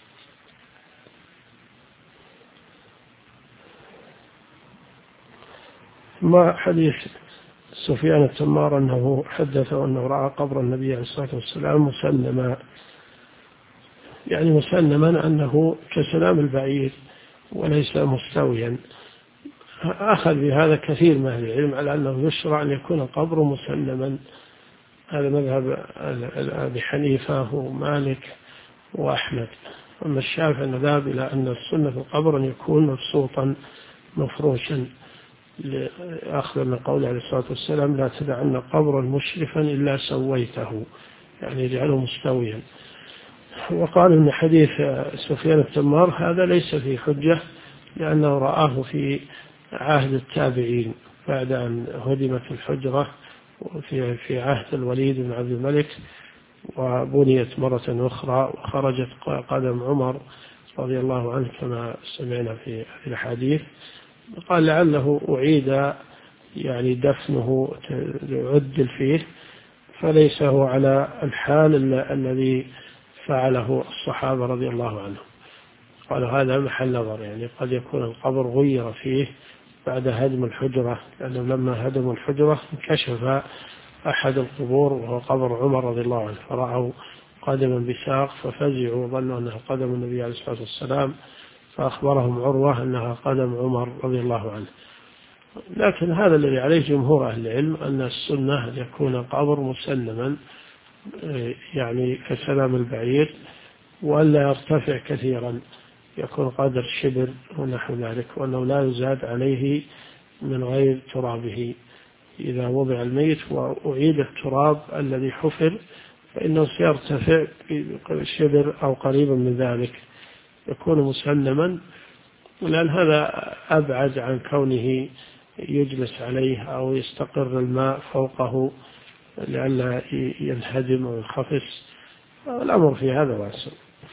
ما حديث سفيان التمار أنه حدثه أنه رأى قبر النبي عليه الصلاة والسلام مسلما، يعني مسلما أنه كسلام البعير وليس مستويا. أخذ بهذا كثير من أهل العلم على أنه يشرع أن يكون القبر مسلما، هذا مذهب أبي حنيفة ومالك وأحمد. أما الشافعي ذهب إلى أن السنة في القبر أن يكون مبسوطا مفروشا، أخذ من قوله عليه الصلاة والسلام لا تدعن قبرا مشرفا إلا سويته، يعني يجعله مستويا. وقال إن حديث سفيان التمار هذا ليس فيه حجة، لأنه رآه في عهد التابعين بعد أن هدمت الحجرة في عهد الوليد بن عبد الملك وبنيت مرة أخرى وخرجت قدم عمر رضي الله عنه كما سمعنا في الحديث. قال لعله أعيد يعني دفنه يعدل فيه، فليس هو على الحال الذي فعله الصحابة رضي الله عنهم. قالوا هذا محل نظر، يعني قد يكون القبر غير فيه بعد هدم الحجرة، لأنه لما هدموا الحجرة انكشف أحد القبور وهو قبر عمر رضي الله عنه، فرأوا قدما بساق ففزعوا وظنوا أنها قدم النبي عليه الصلاة والسلام، فأخبرهم عروة أنها قدم عمر رضي الله عنه. لكن هذا الذي عليه جمهور أهل العلم أن السنة أن يكون القبر مسلما، يعني كسلام البعير، وألا يرتفع كثيرا، يكون قدر شبر ونحو ذلك، وأنه لا يزاد عليه من غير ترابه. إذا وضع الميت وأعيد التراب الذي حفر فإنه سيرتفع شبر أو قريبا من ذلك، يكون مسلما، لأن هذا أبعد عن كونه يجلس عليه أو يستقر الماء فوقه لئلا ينهدم أو ينخفس. الأمر في هذا واسع.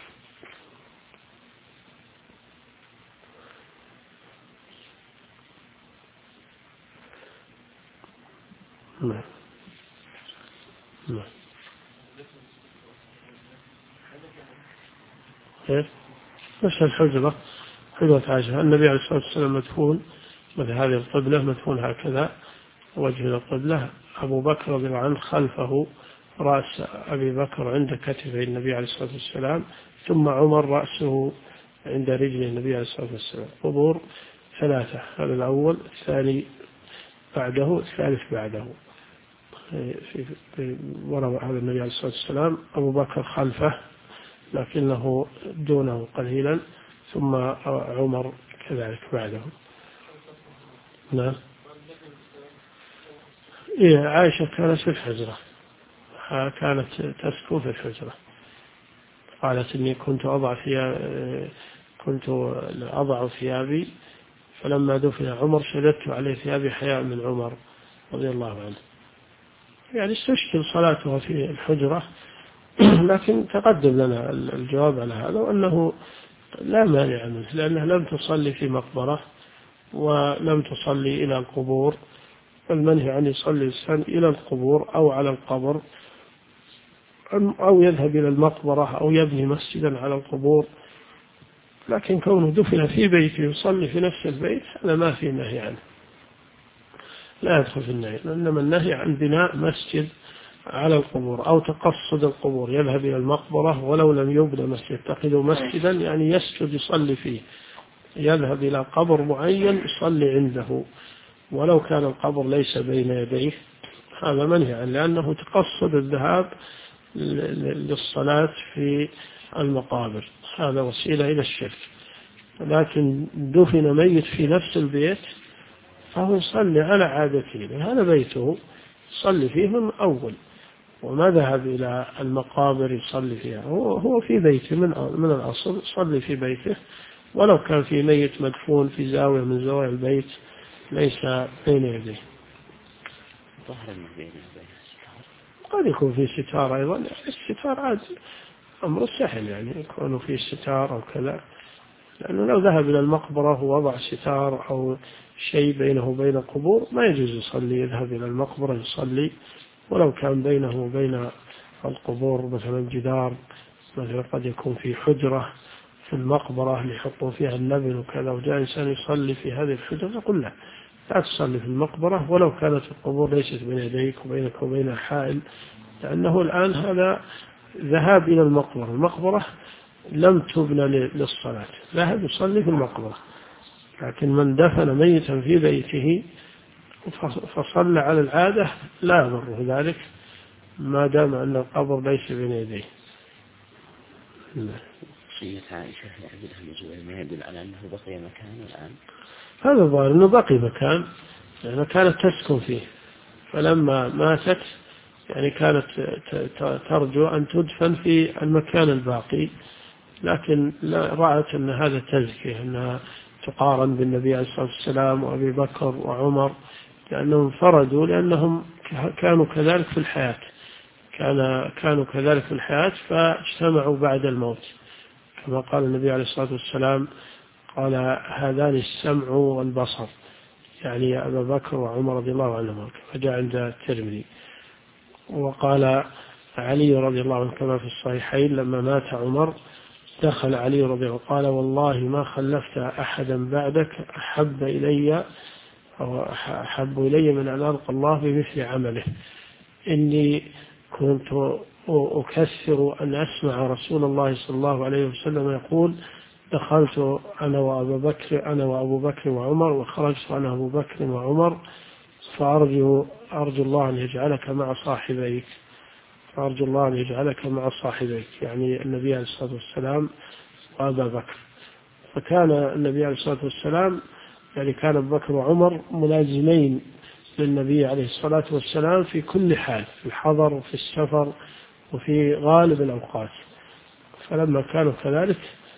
نعم. نعم. نفس الحجرة، حجرة عائشة، النبي عليه الصلاة والسلام مدفون مثل هذه القبلة، مدفون هكذا وجه القبلة، أبو بكر رضي الله عنه خلفه، رأس أبي بكر عند كتفي النبي عليه الصلاة والسلام، ثم عمر رأسه عند رجل النبي عليه الصلاة والسلام. قبور ثلاثة، هذا الأول، الثاني بعده، الثالث بعده. وراء هذا النبي عليه الصلاة والسلام أبو بكر خلفه لكنه دونه قليلا، ثم عمر كذلك بعده. نعم. عائشة كانت في الحجرة، كانت تسكن في الحجرة، قالت إني كنت أضع ثيابي، فلما دفن عمر شددت عليه ثيابي حياء من عمر رضي الله عنه. يعني استشكل صلاتها في الحجرة، لكن تقدم لنا الجواب على هذا، وأنه لا مانع منه، لأنها لم تصلي في مقبرة ولم تصلي إلى القبور. المنهي أن يصلي الإنسان إلى القبور أو على القبر، أو يذهب إلى المقبرة أو يبني مسجدا على القبور، لكن كونه دفن في بيته يصلي في نفس البيت هذا ما في نهي عنه، لا يدخل في النهي. إنما النهي عن بناء مسجد على القبور أو تقصد القبور، يذهب إلى المقبرة ولو لم يبنى مسجد، يتخذ مسجدا يعني يسجد يصلي فيه، يذهب إلى قبر معين يصلي عنده ولو كان القبر ليس بين يديه، هذا منهي عنه، لأنه تقصد الذهاب للصلاة في المقابر، هذا وسيلة إلى الشرك. لكن دفن ميت في نفس البيت فهو يصلي على عادته، هذا بيته يصلي فيه من أول، وما ذهب إلى المقابر يصلي فيها، هو في بيته من الأصل يصلي في بيته، ولو كان في ميت مدفون في زاوية من زوايا البيت ليس بين يديه. قد يكون في ستار أيضا، الستار عاد أمر سهل، يعني يكون في ستار أو كذا، لأنه لو ذهب إلى المقبرة ووضع ستار أو شيء بينه وبين القبور ما يجوز يصلي، يذهب إلى المقبرة يصلي، ولو كان بينه وبين القبور مثلا جدار، مثلا قد يكون في حجرة في المقبرة اللي يحطون فيها اللبن وكذا، وجاء إنسان يصلي في هذه الحجرة، يقول لا تصلي في المقبرة ولو كانت القبور ليست بين يديك وبينك وبين حائل، لأنه الآن هذا ذهاب إلى المقبرة، المقبرة لم تبنى للصلاة، ذهب يصلي في المقبرة. لكن من دفن ميتا في بيته فصلى على العادة لا يضره ذلك ما دام أن القبر ليس بين يديه. وصية عائشة في عبد الله بن زبير ما يدل على أنه بقي مكان الآن؟ هذا الظاهر أنه بقي مكان، يعني كانت تسكن فيه، فلما ماتت يعني كانت ترجو أن تدفن في المكان الباقي، لكن رأت أن هذا تزكية، أنها تقارن بالنبي عليه الصلاة والسلام وأبي بكر وعمر، لأنهم انفردوا، لأنهم كانوا كذلك في الحياة، كانوا كذلك في الحياة فاجتمعوا بعد الموت، كما قال النبي عليه الصلاة والسلام قال هذان السمع والبصر، يعني أبا بكر وعمر رضي الله عنهم، فجاء عند الترمذي. وقال علي رضي الله عنه كما في الصحيحين لما مات عمر دخل علي رضي الله قال والله ما خلفت أحدا بعدك أحب إلي من أن ألقى الله بمثل عمله. إني كنت أكثر أن أسمع رسول الله صلى الله عليه وسلم يقول دخلت أنا وأبو بكر وعمر وخرجت أنا أبو بكر وعمر فأرجو الله أن يجعلك مع صاحبيك يعني النبي عليه الصلاة والسلام وأبا بكر. فكان النبي عليه الصلاة والسلام يعني كان أبو بكر وعمر ملازمين للنبي عليه الصلاة والسلام في كل حال، في الحضر وفي السفر وفي غالب الأوقات. فلما كانوا كذلك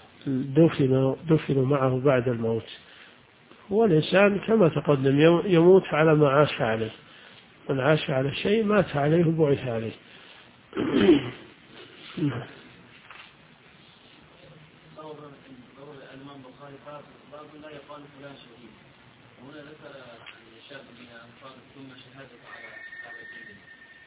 دفنوا معه بعد الموت. والإنسان كما تقدم يموت على ما عاش عليه، من عاش على شيء مات عليه وبعث عليه. لا يقال فلان شهيد، وهنا ذكر الشاب بها قال ثم شهادة على الدين.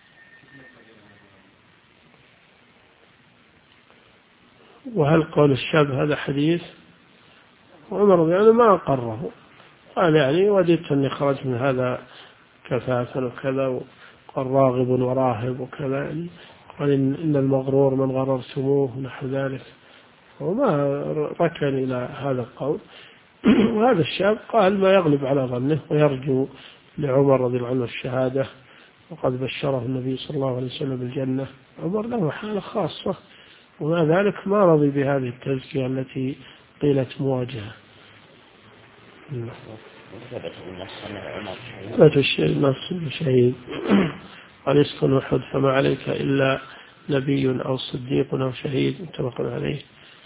وهل قول الشاب هذا حديث؟ عمر رضي الله عنه ما أقره، قال يعني وددت أني خرجت من هذا كفافا وكذا، وقال راغب وراهب وكذا، يعني قال إن المغرور من غررتموه نحو ذلك، وما ركن إلى هذا القول. وهذا الشاب قال ما يغلب على ظنه ويرجو لعمر رضي الله عنه الشهادة، وقد بشره النبي صلى الله عليه وسلم بالجنة. عمر له حالة خاصة، ومع ذلك ما رضي بهذه التزكية التي قيلت مواجهة. نص شهيد قال يسكن أحد فما عليك إلا نبي أو صديق أو شهيد، متفق عليه.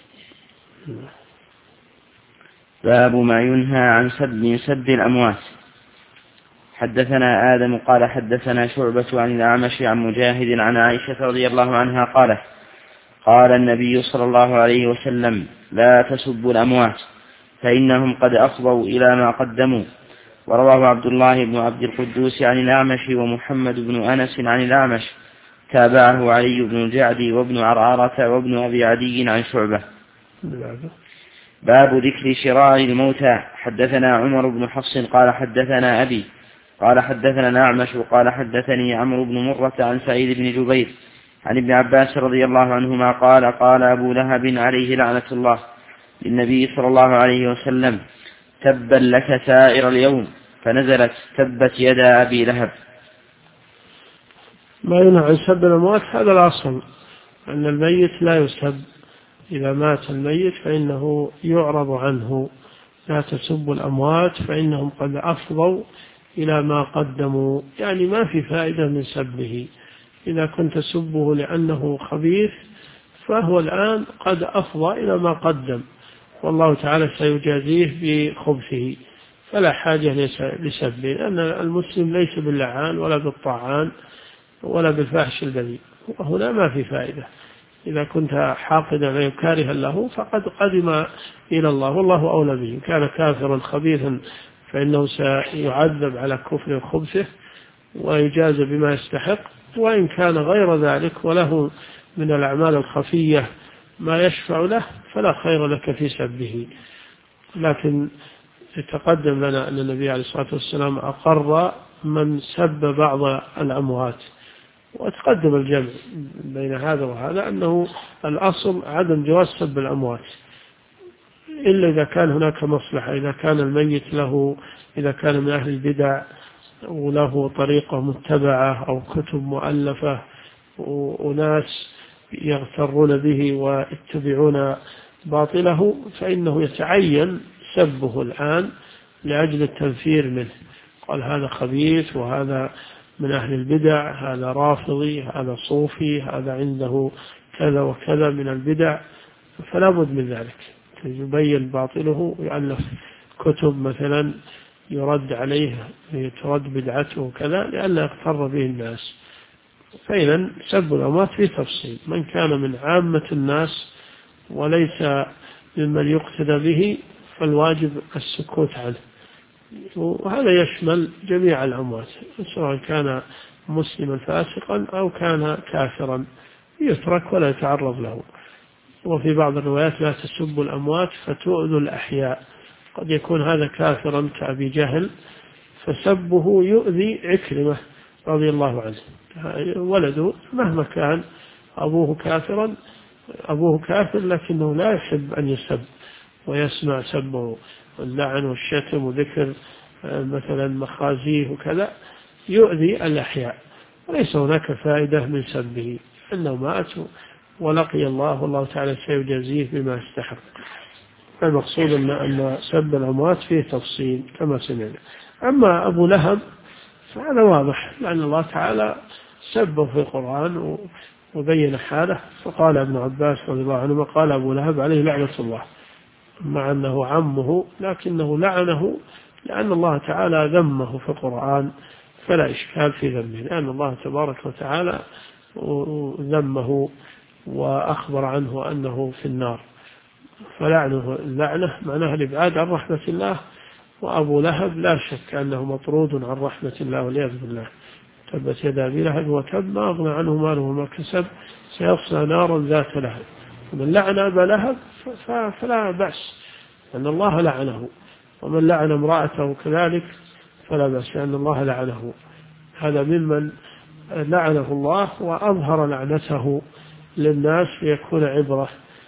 باب ما ينهى عن سب الأموات. حدثنا آدم قال حدثنا شعبة عن الأعمش عن مجاهد عن عائشة رضي الله عنها قالت قال النبي صلى الله عليه وسلم لا تسبوا الأموات فإنهم قد أفضوا إلى ما قدموا. ورواه عبد الله بن عبد القدوس عن الأعمش ومحمد بن أنس عن الأعمش، تابعه علي بن الجعد وابن عرعرة وابن أبي عدي عن شعبة. باب ذكر شراء الموتى. حدثنا عمر بن حفص قال حدثنا أبي قال حدثنا الأعمش قال حدثني عمرو بن مرة عن سعيد بن جبير عن ابن عباس رضي الله عنهما قال قال أبو لهب عليه لعنة الله للنبي صلى الله عليه وسلم تبا لك سائر اليوم، فنزلت تبت يدا أبي لهب. ما ينهى عن سب الأموات هذا الأصل، أن الميت لا يسب، إذا مات الميت فإنه يعرض عنه. لا تسبوا الأموات فإنهم قد أفضوا إلى ما قدموا، يعني ما في فائدة من سبه. إذا كنت تسبه لأنه خبيث فهو الآن قد أفضى إلى ما قدم، والله تعالى سيجازيه بخبثه، فلا حاجة لسبه، لأن المسلم ليس باللعان ولا بالطعان ولا بالفاحش البذيء، وهنا ما في فائدة. إذا كنت حاقدا وكارها له فقد قدم إلى الله، والله أولى به. كان كافرا خبيثا فإنه سيعذب على كفر خبثه ويجاز بما يستحق، وإن كان غير ذلك وله من الأعمال الخفية ما يشفع له فلا خير لك في سبه. لكن يتقدم لنا أن النبي عليه الصلاة والسلام أقر من سب بعض الأموات، وتقدم الجمع بين هذا وهذا، أنه الأصل عدم جواز سب الأموات إلا إذا كان هناك مصلحة، إذا كان الميت له، إذا كان من أهل البدع وله طريقة متبعة أو كتب مؤلفة وناس يغترون به ويتبعون باطله، فإنه يتعين سبه الآن لأجل التنفير منه. قال هذا خبيث، وهذا من أهل البدع، هذا رافضي، هذا صوفي، هذا عنده كذا وكذا من البدع، فلا بد من ذلك، يبين باطله ويؤلف كتب مثلا يرد عليه يترد بدعته وكذا لئلا يغتر به الناس. فإذا سب الأموات في تفصيل، من كان من عامة الناس وليس ممن يقتدى به فالواجب السكوت عنه، وهذا يشمل جميع الأموات سواء كان مسلما فاسقا أو كان كافرا، يترك ولا يتعرض له. وفي بعض الروايات لا تسبوا الأموات فتؤذوا الأحياء. قد يكون هذا كافرا كأبي جهل فسبه يؤذي عكرمة رضي الله عنه، ولده مهما كان أبوه كافرا، أبوه كافر لكنه لا يحب أن يسب ويسمع سبه واللعن والشتم وذكر مثلا مخازيه وكذا، يؤذي الأحياء، وليس هناك فائدة من سبه، إنه مات ولقي الله والله تعالى سيجازيه بما استحق. المقصود أن سب الأموات فيه تفصيل كما سمعنا. أما أبو لهب فهذا واضح، لأن الله تعالى سبه في القرآن وبين حاله، فقال ابن عباس رضي الله عنهما قال أبو لهب عليه لعنة الله، مع أنه عمه لكنه لعنه لأن الله تعالى ذمه في القرآن، فلا إشكال في ذمه، لأن الله تبارك وتعالى ذمه وأخبر عنه أنه في النار، فلعنه اللعنة معناها الإبعاد عن رحمة الله، وأبو لهب لا شك أنه مطرود عن رحمة الله والعياذ بالله. تبت يدا أبي لهب وتب ما أغنى عنه ماله وما كسب سيصلى نارا ذات لهب. ومن لعن أبا لهب فلا بأس أن الله لعنه، ومن لعن امرأته كذلك فلا بأس أن الله لعنه. هذا ممن لعنه الله وأظهر لعنته للناس ليكون عبرة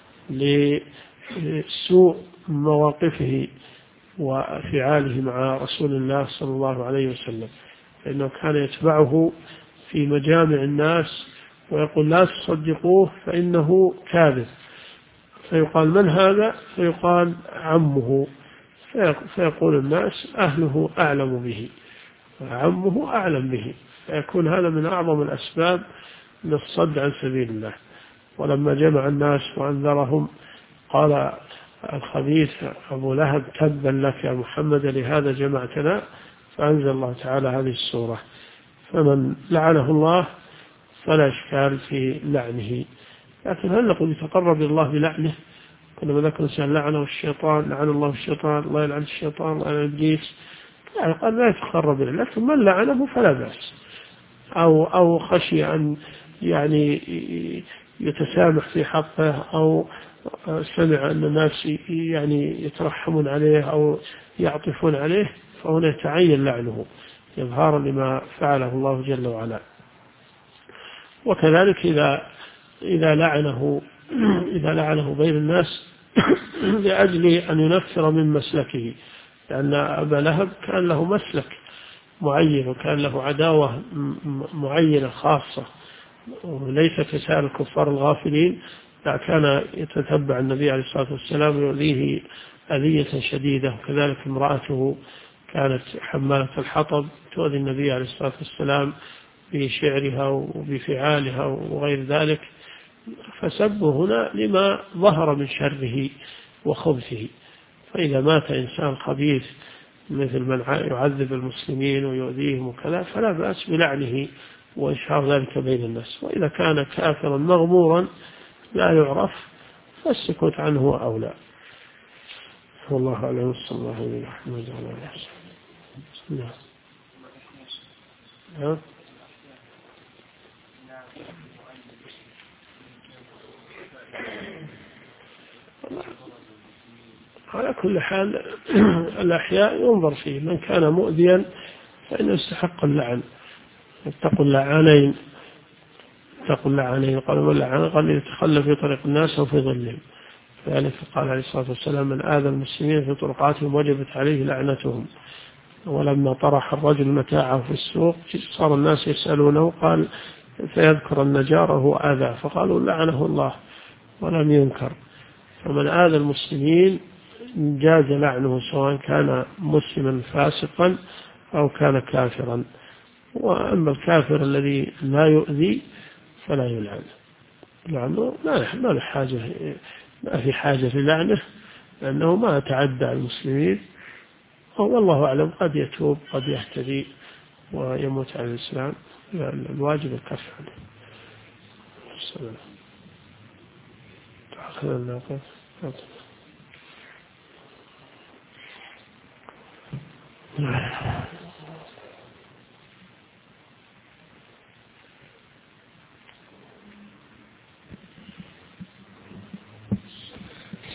لسوء مواقفه وفعاله مع رسول الله صلى الله عليه وسلم، فإنه كان يتبعه في مجامع الناس ويقول لا تصدقوه فإنه كاذب، فيقال من هذا؟ فيقال عمه، فيقول الناس أهله أعلم به، عمه أعلم به، فيكون هذا من أعظم الأسباب للصد عن سبيل الله. ولما جمع الناس وأنذرهم قال الخبيث أبو لهب تبا لك يا محمد لهذا جمعتنا، فأنزل الله تعالى هذه السورة. فمن لعنه الله فلا إشكال في لعنه، لكن هل نقول يتقرب إلى الله بلعنه؟ كلما ذكر الإنسان لعنه الشيطان لعن الله الشيطان الله يلعن الشيطان الله يلعن إبليس، يعني قال لا يتقرب إليه، لكن من لعنه فلا بأس، أو خشي أن يعني يتسامح في حقه، أو سمع أن الناس يعني يترحمون عليه أو يعطفون عليه، فهنا يتعين لعنه إظهارا لما فعله الله جل وعلا. وكذلك إذا لعنه بين الناس لأجل أن ينفر من مسلكه، لأن أبا لهب كان له مسلك معين وكان له عداوة معينة خاصة، وليس كسائر الكفار الغافلين، لا كان يتتبع النبي عليه الصلاة والسلام ويؤذيه أذية شديدة. وكذلك امرأته كانت حمالة الحطب تؤذي النبي عليه الصلاة والسلام بشعرها وبفعالها وغير ذلك، فسبه هنا لما ظهر من شره وخبثه. فإذا مات إنسان خبيث مثل من يعذب المسلمين ويؤذيهم وكذا فلا بأس بلعنه وإشهار ذلك بين الناس. وإذا كان كافرا مغمورا لا يعرف فالسكوت عنه أولى. والله أعلم. صلى الله عليه وسلم. على كل حال الأحياء ينظر فيه، من كان مؤذيا فإنه يستحق اللعن. اتقوا اللعانين قالوا من لعن؟ قال يتخلى في طريق الناس أو في ظلهم. فذلك قال عليه الصلاة والسلام من آذى المسلمين في طرقاتهم وجبت عليه لعنتهم. ولما طرح الرجل متاعه في السوق صار الناس يسألونه، قال فيذكر أن جاره آذى فقالوا لعنه الله ولم ينكر. فمن آذى المسلمين جاز لعنه سواء كان مسلما فاسقا أو كان كافرا. وأما الكافر الذي لا يؤذي فلا يلعن، لأنه ما في حاجة للعنه، لأنه ما تعدى المسلمين، والله أعلم قد يتوب قد يهتدي ويموت على الإسلام، الواجب الكف عنه. السلام.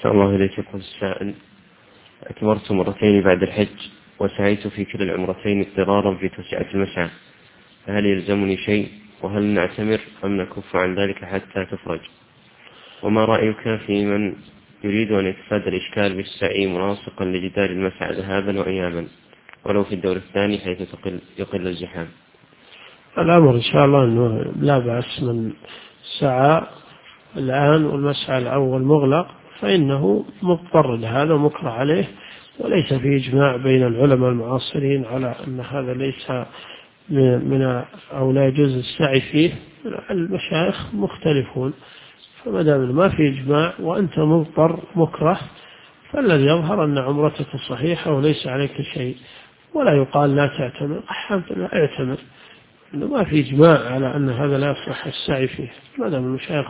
أحسن الله إليك. يقول السائل: أتمرت مرتين بعد الحج وسعيت في كلا العمرتين اضطرارا في توسعة المسعى، فهل يلزمني شيء؟ وهل نعتمر أم نكف عن ذلك حتى تفرج؟ وما رأيك في من يريد أن يتفادى الإشكال بالسعي مناسقا لجدار المسعى ذهابا وإيابا ولو في الدور الثاني حيث يقل الزحام؟ الأمر إن شاء الله أنه لا بأس من سعى الآن والمسعى الأول مغلق فإنه مضطر لهذا ومكره عليه، وليس في إجماع بين العلماء المعاصرين على أن هذا ليس من أو لا يجوز السعي فيه. المشايخ مختلفون، فما دام ما في إجماع وأنت مضطر مكره فالذي يظهر أن عمرتك صحيحة وليس عليك شيء، ولا يقال لا تعتمر، لا اعتمر، إنه ما في إجماع على أن هذا لا يصح السعي فيه. ما دام المشايخ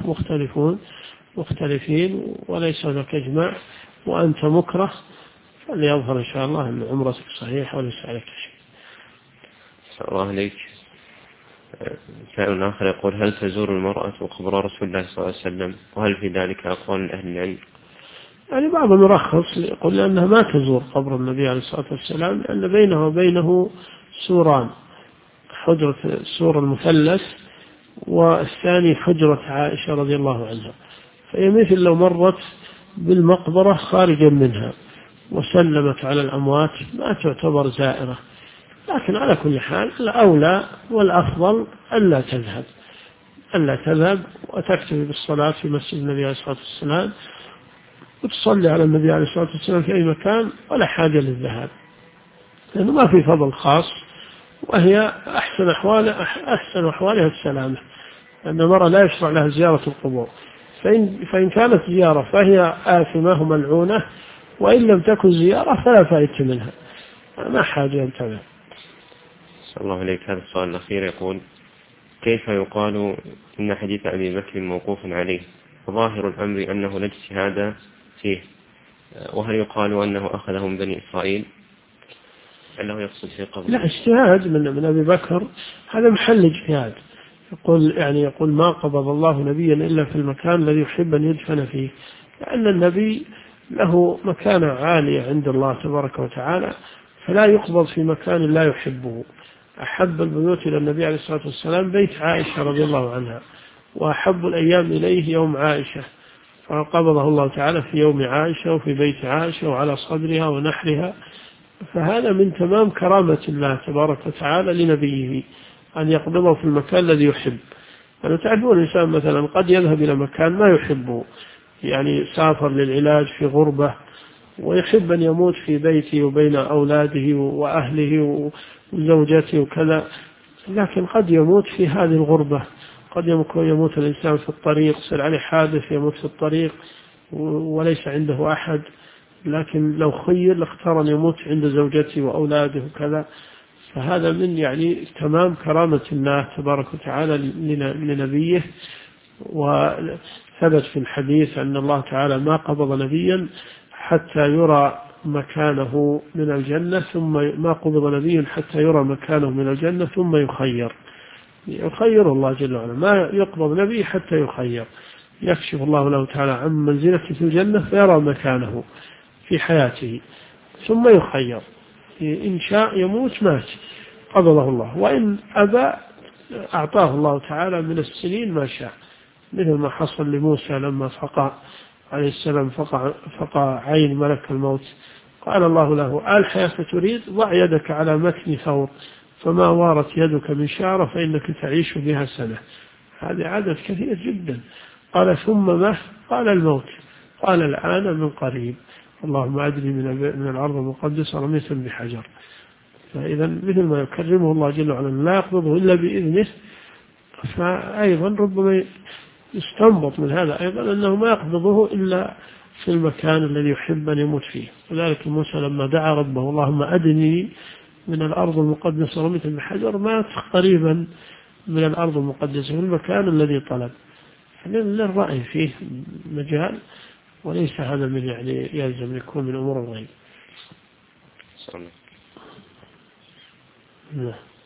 مختلفين وليس هناك إجماع وأنت مكره فليظهر إن شاء الله أن عمرتك صحيحة وليس عليك شيء. صلى الله عليك. سائل آخر يقول: هل تزور المرأة قبر رسول الله صلى الله عليه وسلم؟ وهل في ذلك أقوال من أهل العلم؟ يعني بعضهم يرخص يقول لأنها ما تزور قبر النبي عليه الصلاة والسلام، لأن بينه وبينه سوران، حجرة السور المثلث والثاني حجرة عائشة رضي الله عنها، فهي مثل لو مرت بالمقبرة خارجا منها وسلمت على الأموات ما تعتبر زائرة. لكن على كل حال الأولى والأفضل ألا تذهب وتكتفي بالصلاة في مسجد النبي عليه الصلاة والسلام وتصلي على النبي عليه الصلاة والسلام في أي مكان، ولا حاجة للذهاب، لأنه ما في فضل خاص، وهي أحسن أحوالها السلامة، لأن المرأة لا يشرع لها زيارة القبور، فإن كانت زيارة فهي آثمة وملعونة، وإن لم تكن زيارة فلا فائدة منها، ما حاجة أن تذهب. صلى الله عليك. هذا السؤال الأخير يقول: كيف يقال إن حديث أبي بكر موقوف عليه وظاهر الأمر أنه لا اجتهاد فيه، وهل يقال أنه أخذه من بني إسرائيل أنه يقصد في قبل؟ لا، اجتهاد من أبي بكر هذا محل اجتهاد، يقول ما قبض الله نبيا إلا في المكان الذي يحب أن يدفن فيه، لأن النبي له مكانة عالية عند الله تبارك وتعالى، فلا يقبض في مكان لا يحبه. أحب البيوت إلى النبي عليه الصلاة والسلام بيت عائشة رضي الله عنها، وأحب الأيام إليه يوم عائشة، فقبضه الله تعالى في يوم عائشة وفي بيت عائشة وعلى صدرها ونحرها، فهذا من تمام كرامة الله تبارك وتعالى لنبيه أن يقبضه في المكان الذي يحب. يعني تعرفون الإنسان مثلا قد يذهب إلى مكان ما يحبه، يعني سافر للعلاج في غربة ويحب أن يموت في بيته وبين أولاده وأهله وزوجته وكذا، لكن قد يموت في هذه الغربة، قد يموت الإنسان في الطريق، يصير عليه حادث يموت في الطريق وليس عنده أحد، لكن لو خير لاختار أن يموت عند زوجته وأولاده وكذا، فهذا من يعني تمام كرامة الله تبارك وتعالى لنبيه. وثبت في الحديث أن الله تعالى ما قبض نبيا حتى يرى مكانه من الجنة، ثم ما قبض نبي حتى يرى مكانه من الجنة ثم يخير الله جل وعلا، ما يقبض نبي حتى يخير، يكشف الله له تعالى عن منزلته في الجنة فيرى مكانه في حياته ثم يخير، إن شاء يموت مات قبضه الله، وإن أبى أعطاه الله تعالى من السنين ما شاء، مثل ما حصل لموسى لما فقع عليه السلام فقع عين ملك الموت، قال الله له: الحياة تريد؟ ضع يدك على متن ثور فما وارت يدك من شعرة فإنك تعيش بها سنة. هذا عدد كثير جدا. قال: ثم ما؟ قال: الموت. قال: الآن من قريب، اللهم أدني من الأرض المقدسة رمية بحجر. فإذا مثل ما يكرمه الله جل وعلا لا يقبضه إلا بإذنه، فأيضا ربما يستنبط من هذا أيضا أنه ما يقبضه إلا في المكان الذي يحب أن يموت فيه. وذلك موسى لما دعا ربه: اللهم أدني من الأرض المقدسة رمية بحجر، مات قريبا من الأرض المقدسة في المكان الذي طلب. للرأي فيه مجال، وليس هذا من يعني يلزم يكون من أمور الغيب.